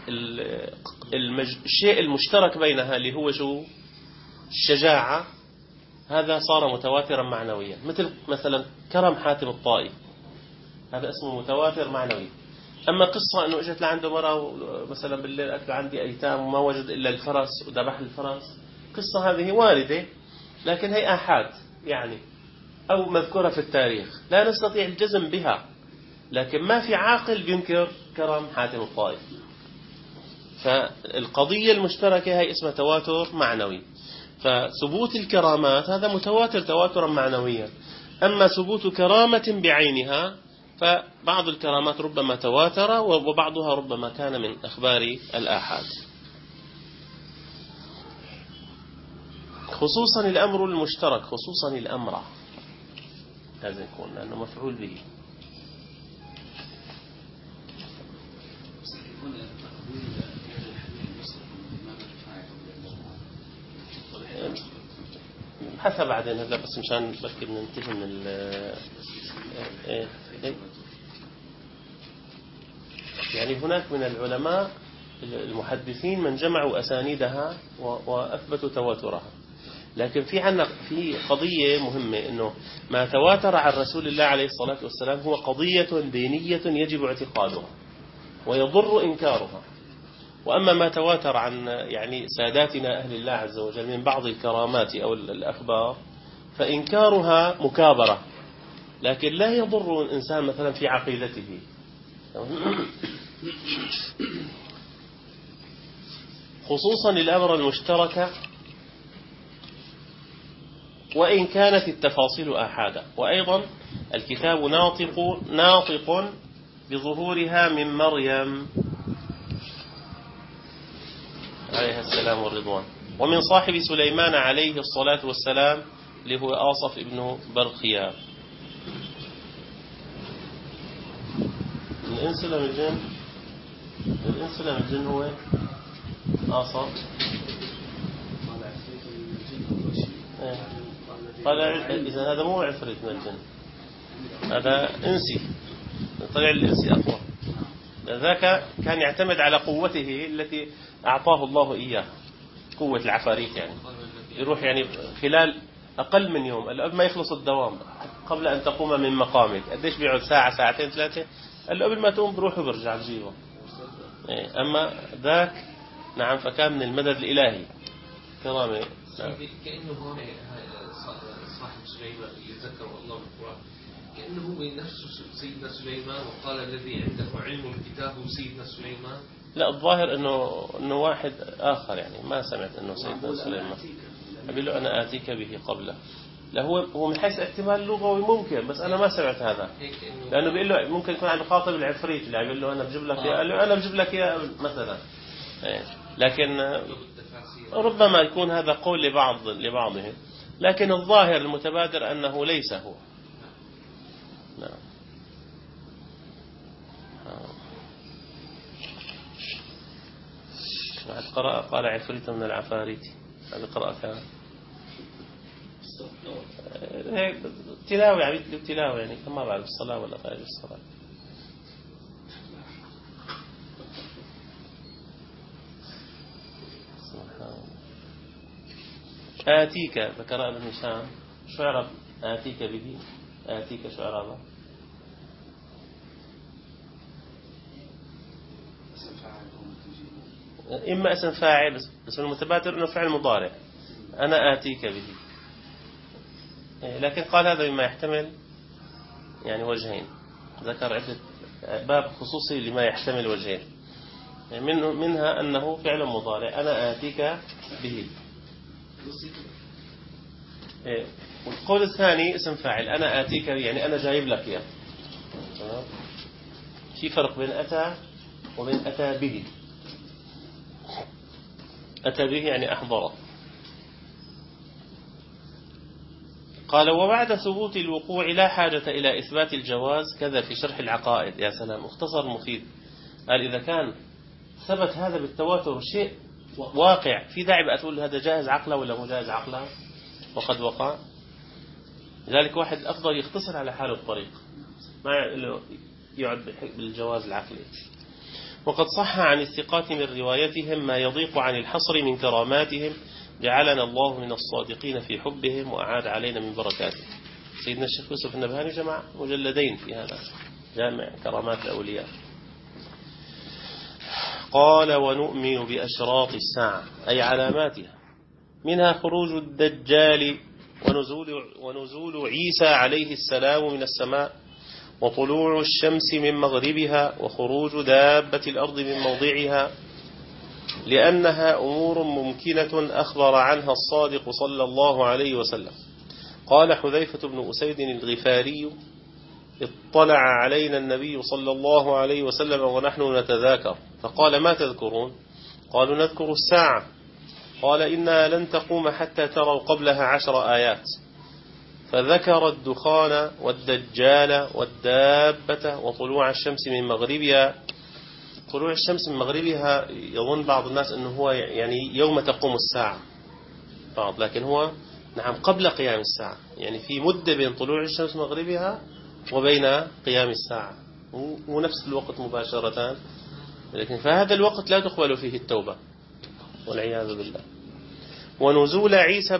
[SPEAKER 1] الشيء المشترك بينها اللي هو شو؟ الشجاعة، هذا صار متواترا معنويا. مثلا كرم حاتم الطائي، هذا اسمه متواتر معنوي. أما قصة أنه إجت لعنده مرة مثلا بالليل قالت له عندي أيتام وما وجد إلا الفرس وذبح الفرس، القصة هذه واردة لكن هي آحاد يعني أو مذكورة في التاريخ لا نستطيع الجزم بها، لكن ما في عاقل بينكر كرم حاتم الطائي. فالقضية المشتركة هي اسمها تواتر معنوي. فثبوت الكرامات هذا متواتر تواترا معنويا. أما ثبوت كرامة بعينها فبعض الكرامات ربما تواتر وبعضها ربما كان من أخبار الآحاد. خصوصا الأمر المشترك، خصوصا الأمر هذا يكون لأنه مفعول به. حسب بعدين هذا بس مشان بكي بننتهي من يعني هناك من العلماء المحدثين من جمعوا أسانيدها وأثبتوا تواترها، لكن في قضية مهمة إنه ما تواتر عن رسول الله عليه الصلاة والسلام هو قضية دينية يجب اعتقادها ويضر إنكارها. وأما ما تواتر عن يعني ساداتنا أهل الله عز وجل من بعض الكرامات أو الأخبار فإنكارها مكابرة، لكن لا يضر الإنسان مثلا في عقيدته. خصوصا الأمر المشترك وإن كانت التفاصيل آحادا. وأيضا الكتاب ناطق بظهورها من مريم عليه السلام والرضوان، ومن صاحب سليمان عليه الصلاة والسلام اللي هو آصف ابن برخيا. الإنس ولا الجن؟ الإنس ولا الجن هو آصف؟ قال إذا هذا مو عفريت من الجن، هذا إنسي، طلع الإنسي أقوى. ذاك كان يعتمد على قوته التي أعطاه الله إياه، قوة العفاريت يعني يروح يعني خلال أقل من يوم قبل ما يخلص الدوام قبل أن تقوم من مقامك قديش بيقعد ساعة ساعتين ثلاثة قبل ما تقوم بروح وبرجع بجيبه. أما ذاك نعم فكان من المدد الإلهي كرامة.
[SPEAKER 3] كأنه هو صاحب سليمان يذكر الله بالقرآن كأنه هو نفسه سيدنا سليمان، وقال الذي عنده علم الكتاب سيدنا سليمان.
[SPEAKER 1] لا الظاهر إنه واحد آخر يعني ما سمعت إنه سيدنا سليمان. أقول له أنا آتيك به قبله. لا هو من حيث احتمال لغوي ممكن، بس أنا ما سمعت هذا لأنه بيقول له ممكن يكون عم يخاطب العفريت اللي يقول له أنا بجيب لك قال له أنا بجيب لك إياه مثلا. لكن ربما يكون هذا قول لبعضهم، لكن الظاهر المتبادر أنه ليس هو. نعم. واحد قرأ قال عفريت من العفاريت، هذا قرأ كان تلاوة يعني تلاوة يعني كما بعد الصلاة ولا غير الصلاة. آتيك ذكر ابن هشام شو عرب آتيك به؟ آتيك شو عربه؟ إما اسم فاعل بس المتبادر إنه فعل مضارع أنا آتيك به، لكن قال هذا بما يحتمل يعني وجهين، ذكر عدة باب خصوصي لما يحتمل وجهين، منها أنه فعل مضارع أنا آتيك به. والقول الثاني اسم فاعل أنا آتيك يعني أنا جايب لك إياه. في فرق بين أتى وبين أتى به. أتى به يعني أحضره. قال وبعد ثبوت الوقوع لا حاجة إلى إثبات الجواز كذا في شرح العقائد. يا سلام مختصر مفيد. قال إذا كان ثبت هذا بالتواتر شيء واقع في داعي بقى تقول هذا جاهز عقله ولا مو جاهز عقله وقد وقع. لذلك واحد أفضل يختصر على حاله الطريق ما يعد بالجواز العقلي. وقد صح عن الثقات من روايتهم ما يضيق عن الحصر من كراماتهم جعلنا الله من الصادقين في حبهم وأعاد علينا من بركاته. سيدنا الشيخ يوسف النبهاني جمع مجلدين في هذا جامع كرامات الأولياء. قال ونؤمن بأشراط الساعة أي علاماتها منها خروج الدجال ونزول عيسى عليه السلام من السماء، وطلوع الشمس من مغربها، وخروج دابة الأرض من موضعها، لأنها أمور ممكنة أخبر عنها الصادق صلى الله عليه وسلم. قال حذيفة بن أسيد الغفاري: اطلع علينا النبي صلى الله عليه وسلم ونحن نتذاكر، فقال: ما تذكرون؟ قالوا: نذكر الساعة. قال: إنها لن تقوم حتى تروا قبلها 10 آيات، فذكر الدخان والدجال والدابة وطلوع الشمس من مغربها. طلوع الشمس من مغربها يظن بعض الناس أنه هو يعني يوم تقوم الساعة بعض، لكن هو نعم قبل قيام الساعة، يعني في مدة بين طلوع الشمس من مغربها وبين قيام الساعة، ونفس الوقت مباشرة، لكن فهذا الوقت لا تقبل فيه التوبة والعياذ بالله. ونزول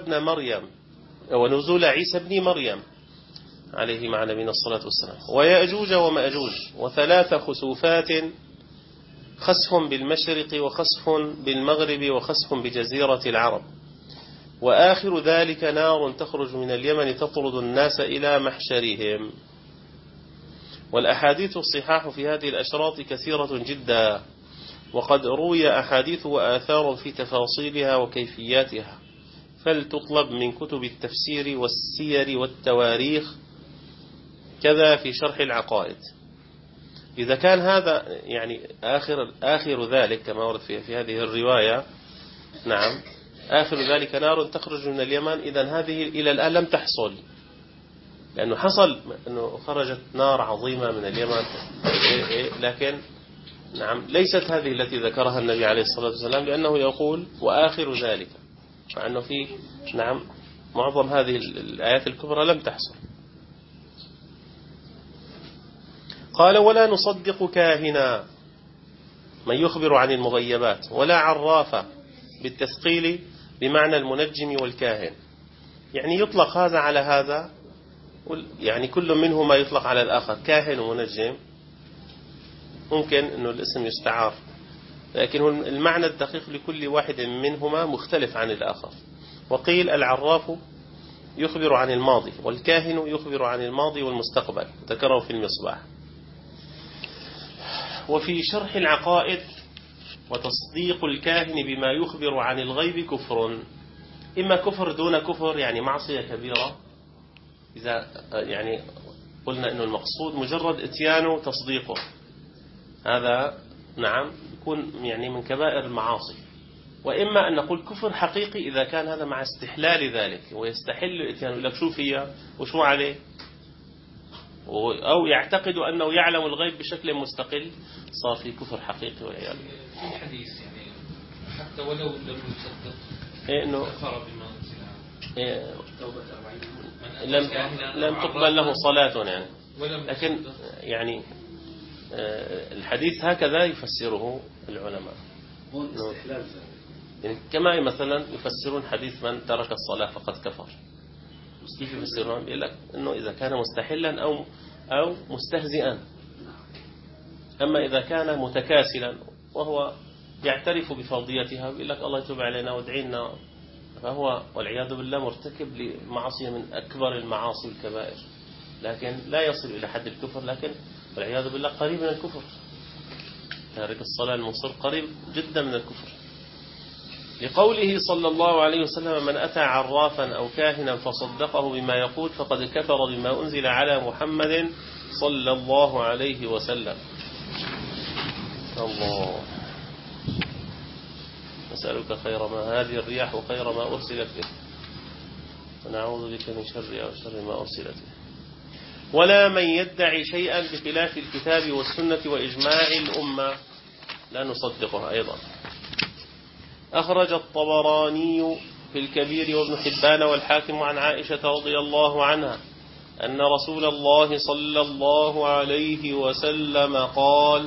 [SPEAKER 1] عيسى بن مريم عليه مع نبينا الصلاة والسلام، ويأجوج ومأجوج، و3 خسوفات: خسف بالمشرق، وخسف بالمغرب، وخسف بجزيرة العرب، وآخر ذلك نار تخرج من اليمن تطرد الناس إلى محشرهم. والأحاديث الصحاح في هذه الأشراط كثيرة جدا، وقد روي أحاديث وآثار في تفاصيلها وكيفياتها، فلتطلب من كتب التفسير والسير والتواريخ، كذا في شرح العقائد. إذا كان هذا يعني آخر ذلك كما ورد في هذه الرواية، نعم آخر ذلك نار تخرج من اليمن، إذن هذه إلى الآن لم تحصل، لأنه حصل أنه خرجت نار عظيمة من اليمن، لكن نعم ليست هذه التي ذكرها النبي عليه الصلاة والسلام، لأنه يقول وآخر ذلك، مع أنه في نعم معظم هذه الآيات الكبرى لم تحصل. قال: ولا نصدق كاهنا من يخبر عن المغيبات، ولا عرافة بالتثقيل بمعنى المنجم والكاهن، يعني يطلق هذا على هذا، يعني كل منهما يطلق على الآخر، كاهن ومنجم ممكن أنه الاسم يستعار، لكن المعنى الدقيق لكل واحد منهما مختلف عن الآخر. وقيل العراف يخبر عن الماضي، والكاهن يخبر عن الماضي والمستقبل، ذكره في المصباح. وفي شرح العقائد: وتصديق الكاهن بما يخبر عن الغيب كفر، إما كفر دون كفر، يعني معصية كبيرة، إذا يعني قلنا أنه المقصود مجرد اتيانه تصديقه، هذا نعم يكون يعني من كبائر المعاصي. وإما أن نقول كفر حقيقي إذا كان هذا مع استحلال ذلك، ويستحل الاتيان، يقول لك شو فيها وشو عليه، أو يعتقد أنه يعلم الغيب بشكل مستقل، صار في كفر حقيقي والعياذ بالله.
[SPEAKER 3] في حديث يعني حتى ولو لم يصدق
[SPEAKER 1] إنه
[SPEAKER 3] كفر بما
[SPEAKER 1] لم تقبل له صلاة يعني، لكن يعني الحديث هكذا يفسره العلماء، يعني كما مثلا يفسرون حديث من ترك الصلاة فقد كفر. كيف يفسرون؟ يقول لك إنه إذا كان مستحلا أو مستهزئا، أما إذا كان متكاسلا وهو يعترف بفرضيتها ويقول لك الله يتوب علينا وادعينا، فهو والعياذ بالله مرتكب لمعصية من أكبر المعاصي الكبائر، لكن لا يصل إلى حد الكفر، لكن والعياذ بالله قريب من الكفر. تارك الصلاة المصر قريب جدا من الكفر، لقوله صلى الله عليه وسلم: من أتى عرافا أو كاهنا فصدقه بما يقول فقد كفر بما أنزل على محمد صلى الله عليه وسلم. الله، نسألك خير ما هذه الرياح وخير ما أرسلت به، ونعوذ بك من شرها وشر ما أرسلت به. ولا من يدعي شيئا بخلاف الكتاب والسنة وإجماع الأمة لا نصدقه أيضا. أخرج الطبراني في الكبير وابن حبان والحاكم عن عائشة رضي الله عنها أن رسول الله صلى الله عليه وسلم قال: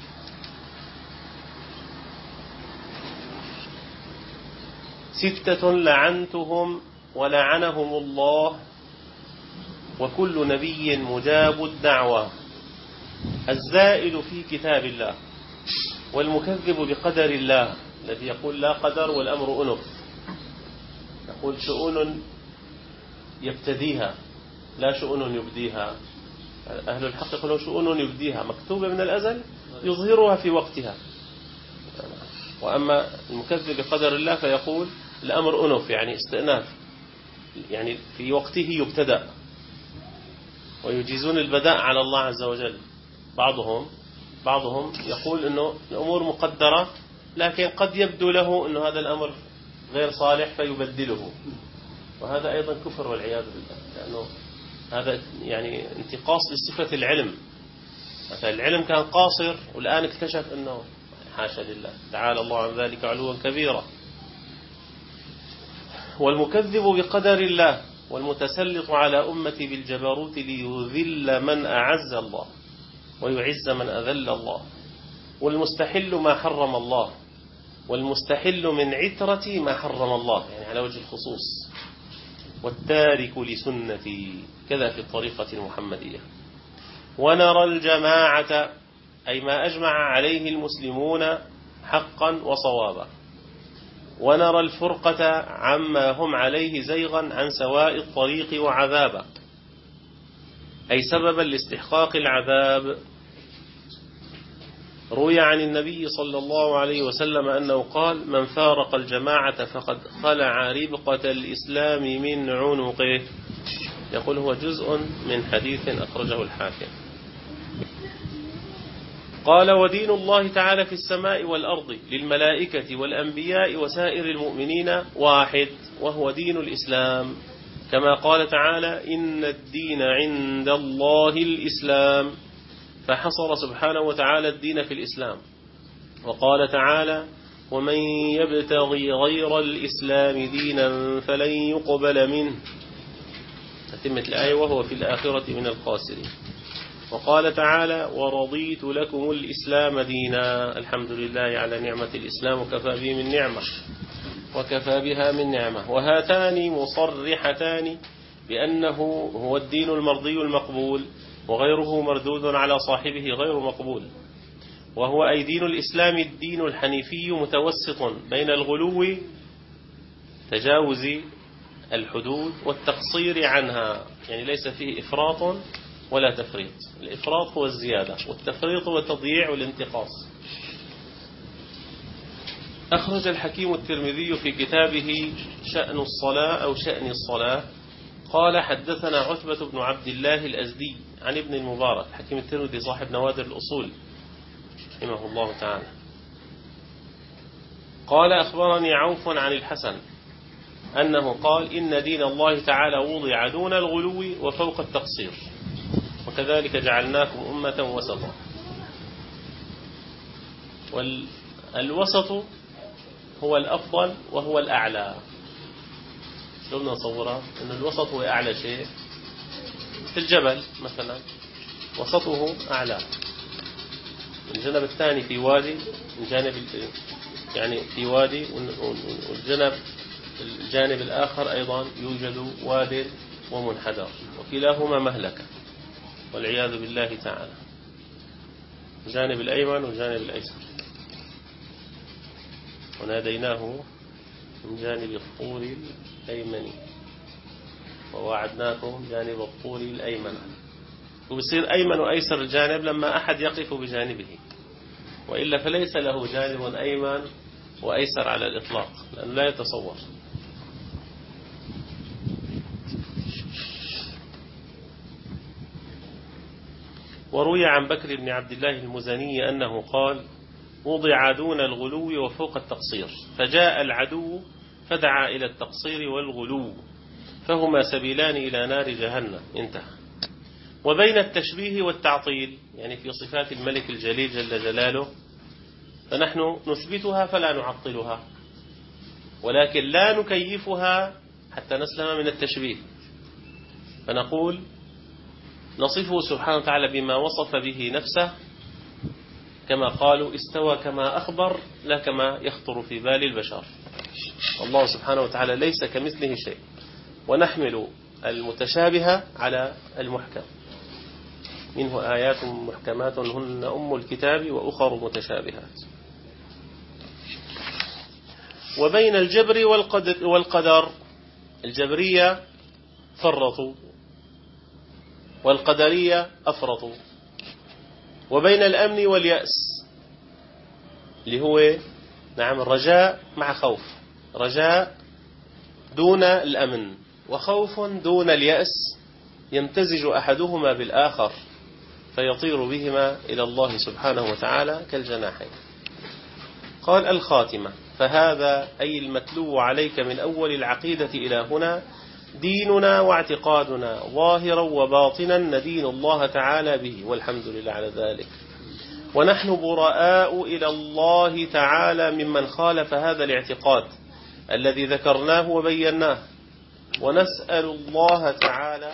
[SPEAKER 1] ستة لعنتهم ولعنهم الله وكل نبي مجاب الدعوة: الزائل في كتاب الله، والمكذب بقدر الله الذي يقول لا قدر والأمر أنف، نقول شؤون يبتديها لا شؤون يبديها. أهل الحق يقولون شؤون يبديها مكتوبة من الأزل يظهرها في وقتها. وأما المكذب بقدر الله فيقول الأمر أنف يعني استئناف، يعني في وقته يبتدأ، ويجيزون البداء على الله عز وجل. بعضهم يقول أنه الأمور مقدرة لكن قد يبدو له أنه هذا الأمر غير صالح فيبدله، وهذا أيضا كفر والعياذ بالله، لأنه هذا يعني انتقاص لصفة العلم. مثلا العلم كان قاصر والآن اكتشف أنه حاشا لله تعالى الله عن ذلك علوا كبيرا. والمكذب بقدر الله والمتسلط على أمتي بالجبروت ليذل من أعز الله ويعز من أذل الله، والمستحل ما حرم الله، والمستحل من عترتي ما حرم الله، يعني على وجه الخصوص، والتارك لسنتي كذا في الطريقة المحمدية. ونرى الجماعة أي ما أجمع عليه المسلمون حقا وصوابا، ونرى الفرقة عما هم عليه زيغا عن سواء الطريق وعذابا، أي سببا لاستحقاق العذاب. روي عن النبي صلى الله عليه وسلم أنه قال: من فارق الجماعة فقد خلع ربقة الإسلام من عنقه. يقول هو جزء من حديث أخرجه الحاكم. قال: ودين الله تعالى في السماء والأرض للملائكة والأنبياء وسائر المؤمنين واحد، وهو دين الإسلام، كما قال تعالى: إن الدين عند الله الإسلام، فحصر سبحانه وتعالى الدين في الإسلام. وقال تعالى: ومن يبتغي غير الإسلام دينا فلن يقبل منه، تتمة الآية، وهو في الآخرة من الخاسرين. وقال تعالى: ورضيت لكم الإسلام دينا. الحمد لله على نعمة الإسلام وكفى بها من نعمة. وهاتان مصرحتان بأنه هو الدين المرضي المقبول، وغيره مردود على صاحبه غير مقبول. وهو أي دين الإسلام الدين الحنيفي متوسط بين الغلو تجاوز الحدود والتقصير عنها، يعني ليس فيه إفراط ولا تفريط. الإفراط هو الزيادة، والتفريط هو التضييع والانتقاص. أخرج الحكيم الترمذي في كتابه شأن الصلاة أو شأن الصلاة قال: حدثنا عتبة بن عبد الله الأزدي عن ابن المبارك. الحكيم الترمذي صاحب نوادر الأصول رحمه الله تعالى قال: أخبرني عوف عن الحسن أنه قال: إن دين الله تعالى وضع دون الغلو وفوق التقصير، وكذلك جعلناكم أمة وسطا. والوسط هو الأفضل وهو الأعلى. شلون نصورها؟ أن الوسط هو أعلى شيء. في الجبل مثلا وسطه أعلى، الجنب الثاني في وادي، يعني في وادي، الجانب الآخر أيضا يوجد واد ومنحدر، وكلاهما مهلكة والعياذ بالله تعالى، الجانب الأيمن والجانب الأيسر. وناديناه من جانب الطور الأيمن ووعدناكم جانب الطور الأيمن. وبصير أيمن وأيسر الجانب لما أحد يقف بجانبه، وإلا فليس له جانب أيمن وأيسر على الإطلاق، لأنه لا يتصور. وروي عن بكر بن عبد الله المزني أنه قال: وضع دون الغلو وفوق التقصير، فجاء العدو فدعا إلى التقصير والغلو، فهما سبيلان إلى نار جهنم. انتهى. وبين التشبيه والتعطيل، يعني في صفات الملك الجليل جل جلاله، فنحن نثبتها فلا نعطلها، ولكن لا نكيفها حتى نسلم من التشبيه، فنقول نصفه سبحانه وتعالى بما وصف به نفسه، كما قالوا: استوى كما أخبر لا كما يخطر في بال البشر. الله سبحانه وتعالى ليس كمثله شيء. ونحمل المتشابه على المحكم، منه آيات محكمات هن أم الكتاب وأخر متشابهات. وبين الجبر والقدر الجبرية فرطوا والقدرية أفرطوا. وبين الأمن واليأس اللي هو نعم الرجاء مع خوف، رجاء دون الأمن وخوف دون اليأس، يمتزج أحدهما بالآخر فيطير بهما إلى الله سبحانه وتعالى كالجناحين. قال الخاتمة: فهذا أي المتلو عليك من أول العقيدة إلى هنا ديننا واعتقادنا ظاهرا وباطنا ندين الله تعالى به، والحمد لله على ذلك. ونحن براء إلى الله تعالى ممن خالف هذا الاعتقاد الذي ذكرناه وبيناه، ونسأل الله تعالى،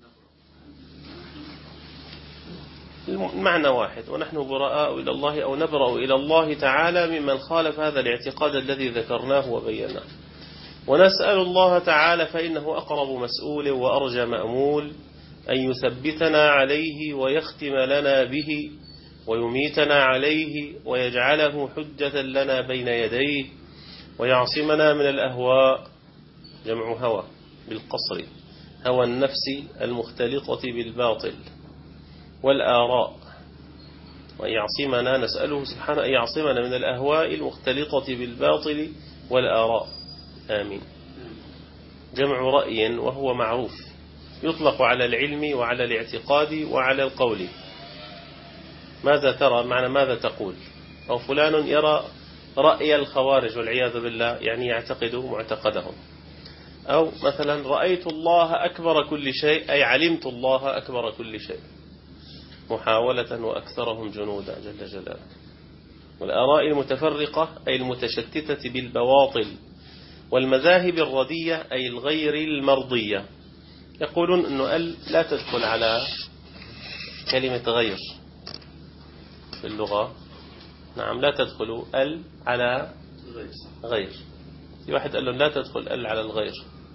[SPEAKER 1] المعنى واحد، ونحن براء إلى الله أو نبرأ إلى الله تعالى ممن خالف هذا الاعتقاد الذي ذكرناه وبيناه، ونسأل الله تعالى فإنه أقرب مسؤول وأرجى مأمول أن يثبتنا عليه ويختم لنا به ويميتنا عليه ويجعله حجة لنا بين يديه ويعصمنا من الأهواء، جمع هوى بالقصر، هوى النفس المختلطة بالباطل والآراء، ويعصمنا، نسأله سبحانه أن يعصمنا من الأهواء المختلطة بالباطل والآراء، آمين. جمع رأي وهو معروف، يطلق على العلم وعلى الاعتقاد وعلى القول. ماذا ترى؟ معنى ماذا تقول؟ أو فلان يرى رأي الخوارج والعياذ بالله، يعني يعتقد معتقدهم. أو مثلا رأيت الله أكبر كل شيء، أي علمت الله أكبر كل شيء، محاولة وأكثرهم جنودا جل جلاله. والآراء المتفرقة أي المتشتتة بالبواطل، والمذاهب الردية أي الغير المرضية. يقولون أنه لا تدخل على كلمة غير في اللغة، نعم لا تدخل على غير. في واحد قال لهم لا تدخل على الغير.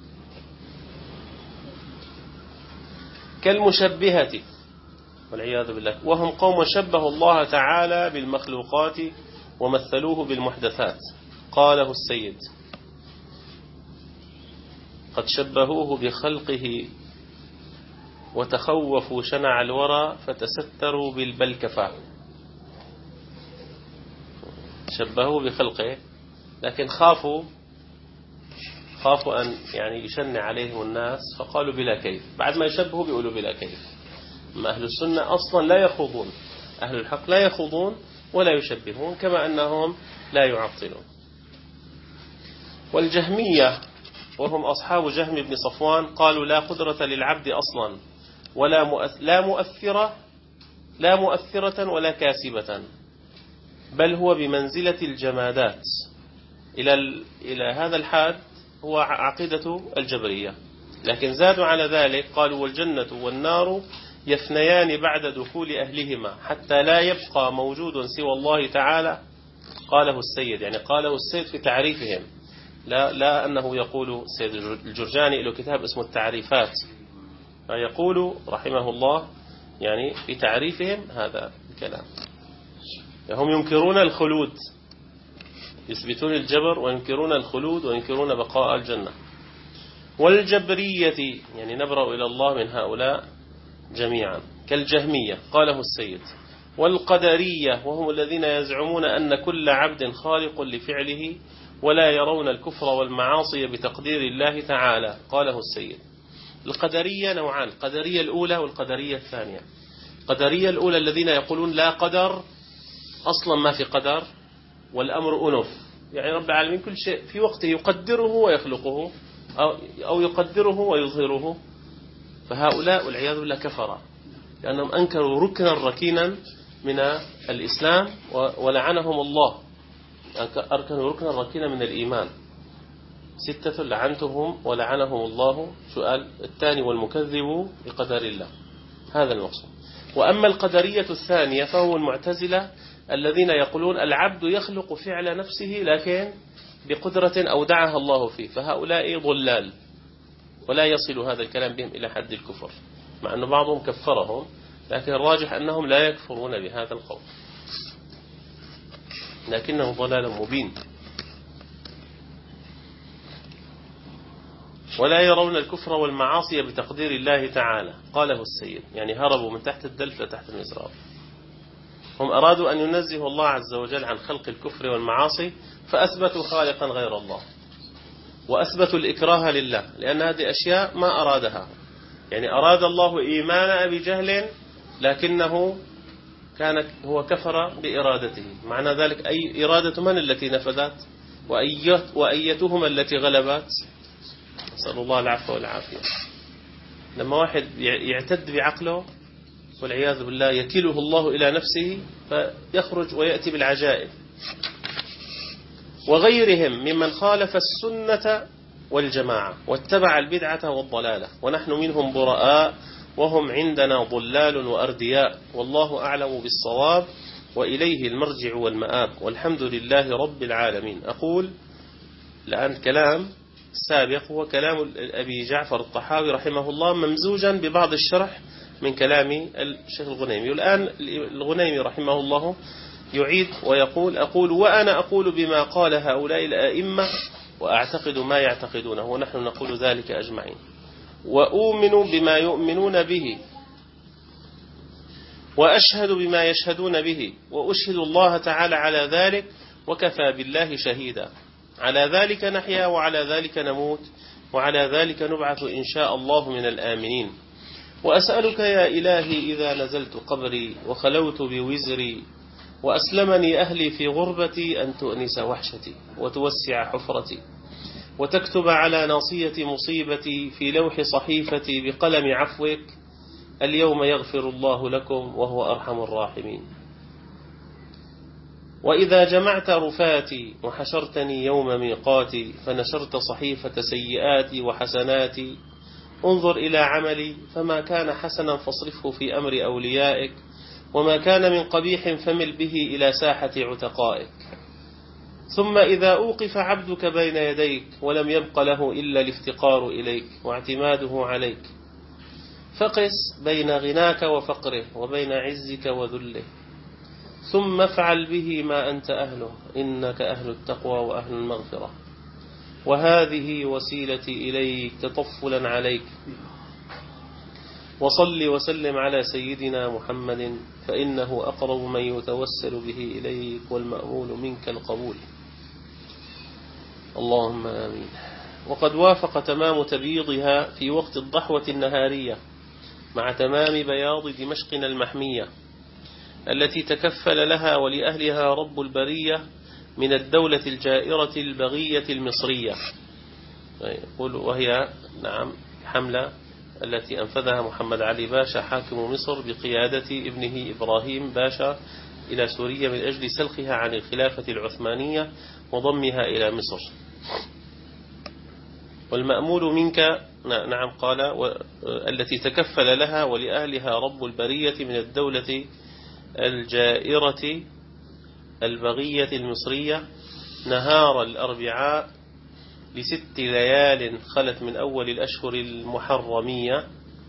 [SPEAKER 1] كالمشبهة والعياذ بالله، وهم قوم شبهوا الله تعالى بالمخلوقات ومثلوه بالمحدثات. قاله السيد: قد شبهوه بخلقه وتخوفوا شنع الورى فتستروا بالبلكفة. شبهوه بخلقه لكن خافوا أن يعني يشنع عليهم الناس فقالوا بلا كيف. بعد ما يشبهوا بيقولوا بلا كيف. أما أهل السنة أصلا لا يخوضون، أهل الحق لا يخوضون ولا يشبهون، كما أنهم لا يعطلون. والجهمية وهم أصحاب جهم بن صفوان قالوا لا قدرة للعبد أصلا، لا مؤثرة ولا كاسبة، بل هو بمنزلة الجمادات. إلى هذا الحد هو عقيدة الجبرية. لكن زادوا على ذلك، قالوا والجنة والنار يفنيان بعد دخول أهلهما حتى لا يبقى موجود سوى الله تعالى. قاله السيد، يعني قاله السيد في تعريفهم، لا أنه يقول السيد الجرجاني له كتاب اسمه التعريفات، فيقول رحمه الله يعني في تعريفهم هذا الكلام. هم ينكرون الخلود، يثبتون الجبر وينكرون الخلود وينكرون بقاء الجنة. والجبرية يعني نبرأ إلى الله من هؤلاء جميعا كالجهمية، قاله السيد. والقدرية وهم الذين يزعمون أن كل عبد خالق لفعله ولا يرون الكفر والمعاصي بتقدير الله تعالى، قاله السيد. القدرية نوعان، القدرية الأولى والقدرية الثانية. القدرية الأولى الذين يقولون لا قدر، أصلا ما في قدر والأمر أنف، يعني رب العالمين كل شيء في وقته يقدره ويخلقه أو يقدره ويظهره. فهؤلاء والعياذ بالله كفر، لأنهم أنكروا ركنا ركينا من الإسلام ولعنهم الله. أركنوا ركنا ركينا من الإيمان 6 لعنتهم ولعنهم الله. سؤال الثاني والمكذب بقدر الله، هذا المقصود. وأما القدرية الثانية فهو المعتزلة الذين يقولون العبد يخلق فعل نفسه لكن بقدرة أودعها الله فيه، فهؤلاء ضلال ولا يصل هذا الكلام بهم إلى حد الكفر، مع أن بعضهم كفرهم، لكن الراجح أنهم لا يكفرون بهذا القول، لكنه ضلال مبين. ولا يرون الكفر والمعاصي بتقدير الله تعالى. قاله السيد، يعني هربوا من تحت الدلف لتحت المزراب. هم أرادوا أن ينزهوا الله عز وجل عن خلق الكفر والمعاصي، فأثبتوا خالقا غير الله، وأثبتوا الإكراه لله، لأن هذه أشياء ما أرادها. يعني أراد الله إيمان أبي جهل، لكنه كان هو كفر بإرادته. معنى ذلك أي إرادة من التي نفذت، وأيتهما التي غلبت؟ نسأل الله العفو والعافية. لما واحد يعتد بعقله والعياذ بالله يكله الله إلى نفسه، فيخرج ويأتي بالعجائب. وغيرهم ممن خالف السنة والجماعة واتبع البدعة والضلالة، ونحن منهم براء وهم عندنا ضلال وأردياء، والله أعلم بالصواب وإليه المرجع والمآب، والحمد لله رب العالمين. أقول الآن كلام السابق هو كلام أبي جعفر الطحاوي رحمه الله ممزوجا ببعض الشرح من كلام الشيخ الغنيمي. والآن الغنيمي رحمه الله يعيد ويقول: أقول وأنا أقول بما قال هؤلاء الآئمة وأعتقد ما يعتقدونه، ونحن نقول ذلك أجمعين، وأؤمن بما يؤمنون به، وأشهد بما يشهدون به، وأشهد الله تعالى على ذلك، وكفى بالله شهيدا. على ذلك نحيا، وعلى ذلك نموت، وعلى ذلك نبعث إن شاء الله من الآمنين. وأسألك يا إلهي إذا نزلت قبري وخلوت بوزري وأسلمني أهلي في غربتي أن تؤنس وحشتي وتوسع حفرتي، وتكتب على ناصية مصيبتي في لوح صحيفتي بقلم عفوك: اليوم يغفر الله لكم وهو أرحم الراحمين. وإذا جمعت رفاتي وحشرتني يوم ميقاتي فنشرت صحيفة سيئاتي وحسناتي، انظر إلى عملي فما كان حسنا فاصرفه في أمر أوليائك، وما كان من قبيح فمل به إلى ساحة عتقائك. ثم إذا أوقف عبدك بين يديك ولم يبق له إلا الافتقار إليك واعتماده عليك، فقس بين غناك وفقره وبين عزك وذله، ثم افعل به ما أنت أهله، إنك أهل التقوى وأهل المغفرة، وهذه وسيلتي إليك تطفلا عليك. وصل وسلم على سيدنا محمد، فإنه أقرب من يتوسل به إليك، والمأمول منك القبول. اللهم آمين. وقد وافق تمام تبييضها في وقت الضحوة النهارية مع تمام بياض دمشقنا المحمية، التي تكفل لها ولأهلها رب البرية من الدولة الجائرة البغية المصرية. يقول وهي نعم حملة التي أنفذها محمد علي باشا حاكم مصر بقيادة ابنه إبراهيم باشا إلى سوريا من أجل سلخها عن الخلافة العثمانية وضمها إلى مصر. والمأمول منك نعم قال التي تكفل لها ولأهلها رب البرية من الدولة الجائرة البغية المصرية نهار الأربعاء ل6 ليال خلت من أول الأشهر المحرمية،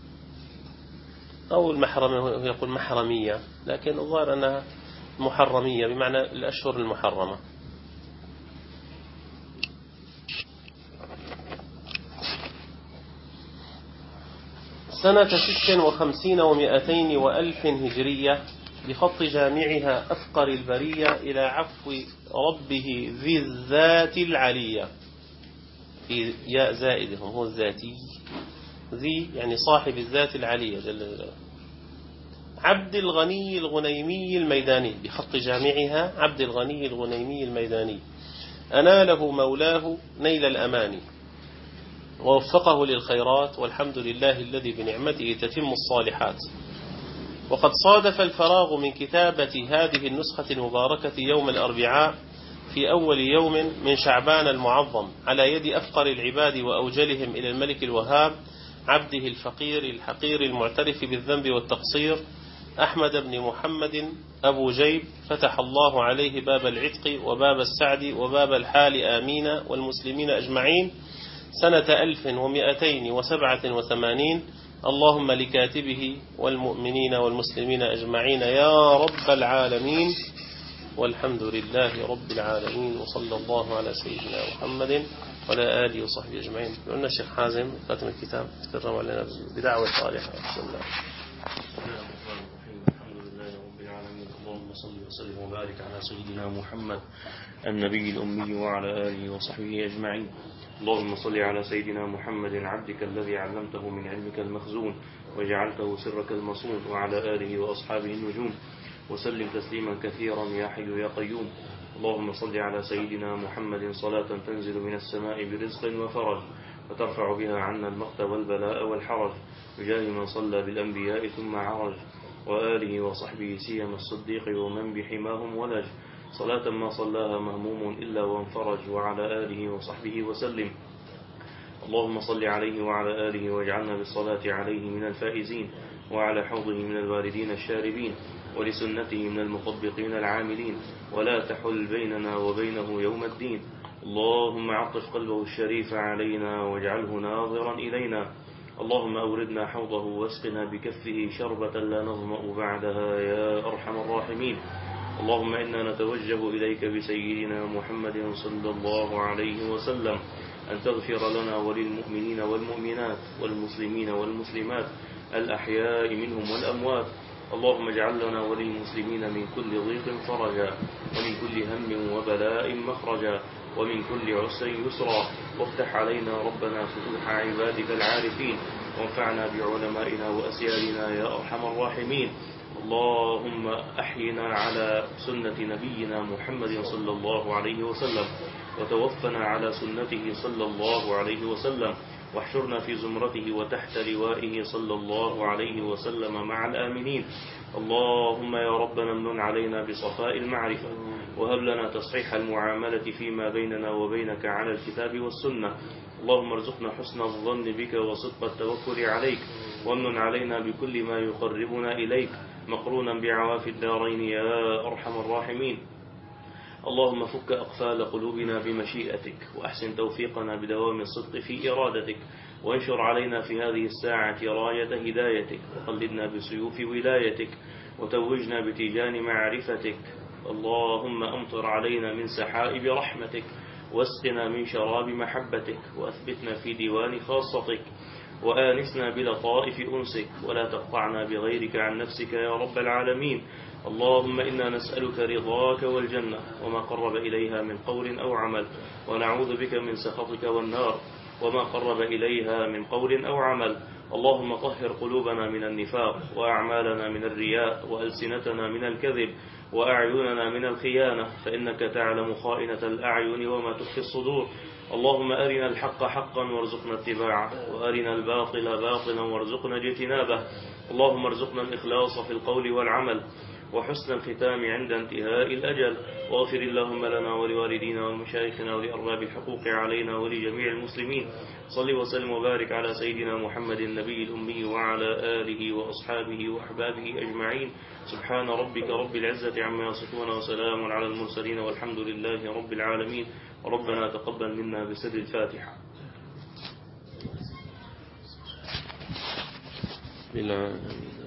[SPEAKER 1] أو المحرمية، يقول محرمية لكن الظاهر أنها محرمية بمعنى الأشهر المحرمة. سنة 56 و200 وألف هجرية بخط جامعها أفقر البرية إلى عفو ربه ذي الذات العلية، في ياء زائدهم هو الذاتي، ذي يعني صاحب الذات العلية جل جلاله، عبد الغني الغنيمي الميداني بخط جامعها عبد الغني الغنيمي الميداني، أناله مولاه نيل الأماني ووفقه للخيرات، والحمد لله الذي بنعمته تتم الصالحات. وقد صادف الفراغ من كتابة هذه النسخة المباركة يوم الأربعاء في أول يوم من شعبان المعظم على يد أفقر العباد وأوجلهم إلى الملك الوهاب عبده الفقير الحقير المعترف بالذنب والتقصير أحمد بن محمد أبو جيب، فتح الله عليه باب العتق وباب السعد وباب الحال آمين والمسلمين أجمعين سنة 1287. اللهم لكاتبه والمؤمنين والمسلمين أجمعين يا رب العالمين والحمد لله رب العالمين، وصلى الله على سيدنا محمد وعلى آله وصحبه أجمعين. قلنا الشيخ حازم ختم الكتاب تكرم علينا بدعوة صالحة. بسم الله.
[SPEAKER 4] الحمد لله رب العالمين، اللهم صل وسلم وبارك على سيدنا محمد النبي الأمي وعلى آله وصحبه أجمعين. اللهم صل على سيدنا محمد عبدك الذي علمته من علمك المخزون وجعلته سرك المصون، وعلى آله وأصحابه النجوم، وسلم تسليما كثيرا يا حي يا قيوم. اللهم صل على سيدنا محمد صلاة تنزل من السماء برزق وفرج، وترفع بها عنا المقت والبلاء والحرج، بجاه من صلى بالأنبياء ثم عرج، وآله وصحبه سيما الصديق ومن بحماهم ولج، صلاة ما صلاها مهموم إلا وانفرج، وعلى آله وصحبه وسلم. اللهم صل عليه وعلى آله واجعلنا بالصلاة عليه من الفائزين، وعلى حوضه من الواردين الشاربين، ولسنته من المطبقين العاملين، ولا تحل بيننا وبينه يوم الدين. اللهم عطف قلبه الشريف علينا واجعله ناظرا إلينا. اللهم أوردنا حوضه واسقنا بكفه شربة لا نظمأ بعدها يا أرحم الراحمين. اللهم إنا نتوجه إليك بسيدنا محمد صلى الله عليه وسلم أن تغفر لنا وللمؤمنين والمؤمنات والمسلمين والمسلمات الأحياء منهم والأموات. اللهم اجعل لنا وللمسلمين من كل ضيق فرجا، ومن كل هم وبلاء مخرجا، ومن كل عسر يسرا، وافتح علينا ربنا فتوح عبادك العارفين، وانفعنا بعلمائنا وأسيادنا يا أرحم الراحمين. اللهم أحينا على سنة نبينا محمد صلى الله عليه وسلم، وتوفنا على سنته صلى الله عليه وسلم، واحشرنا في زمرته وتحت لوائه صلى الله عليه وسلم مع الآمنين. اللهم يا ربنا امن علينا بصفاء المعرفة، وهب لنا تصحيح المعاملة فيما بيننا وبينك على الكتاب والسنة. اللهم ارزقنا حسن الظن بك وصدق التوكل عليك، وامن علينا بكل ما يقربنا إليك مقرونا بعوافي الدارين يا أرحم الراحمين. اللهم فك أقفال قلوبنا بمشيئتك، وأحسن توفيقنا بدوام الصدق في إرادتك، وانشر علينا في هذه الساعة راية هدايتك، وقلدنا بسيوف ولايتك، وتوجنا بتيجان معرفتك. اللهم أمطر علينا من سحائب رحمتك، واسقنا من شراب محبتك، وأثبتنا في ديوان خاصتك، وآنسنا بلطائف أنسك، ولا تقطعنا بغيرك عن نفسك يا رب العالمين. اللهم إنا نسألك رضاك والجنة وما قرب إليها من قول أو عمل، ونعوذ بك من سخطك والنار وما قرب إليها من قول أو عمل. اللهم طهر قلوبنا من النفاق، وأعمالنا من الرياء، وألسنتنا من الكذب، وأعيننا من الخيانة، فإنك تعلم خائنة الأعين وما تخفي الصدور. اللهم أرنا الحق حقا وارزقنا اتباعه، وأرنا الباطل باطلا وارزقنا اجتنابه. اللهم ارزقنا الإخلاص في القول والعمل، وحسن الختام عند انتهاء الأجل. واغفر اللهم لنا ولوالدينا ومشايخنا ولأرباب الحقوق علينا ولجميع المسلمين. صل وسلم وبارك على سيدنا محمد النبي الأمي وعلى آله وأصحابه وأحبابه أجمعين. سبحان ربك رب العزة عما يصفون، وسلام على المرسلين، والحمد لله رب العالمين. ربنا تقبل منا بسر الفاتحة.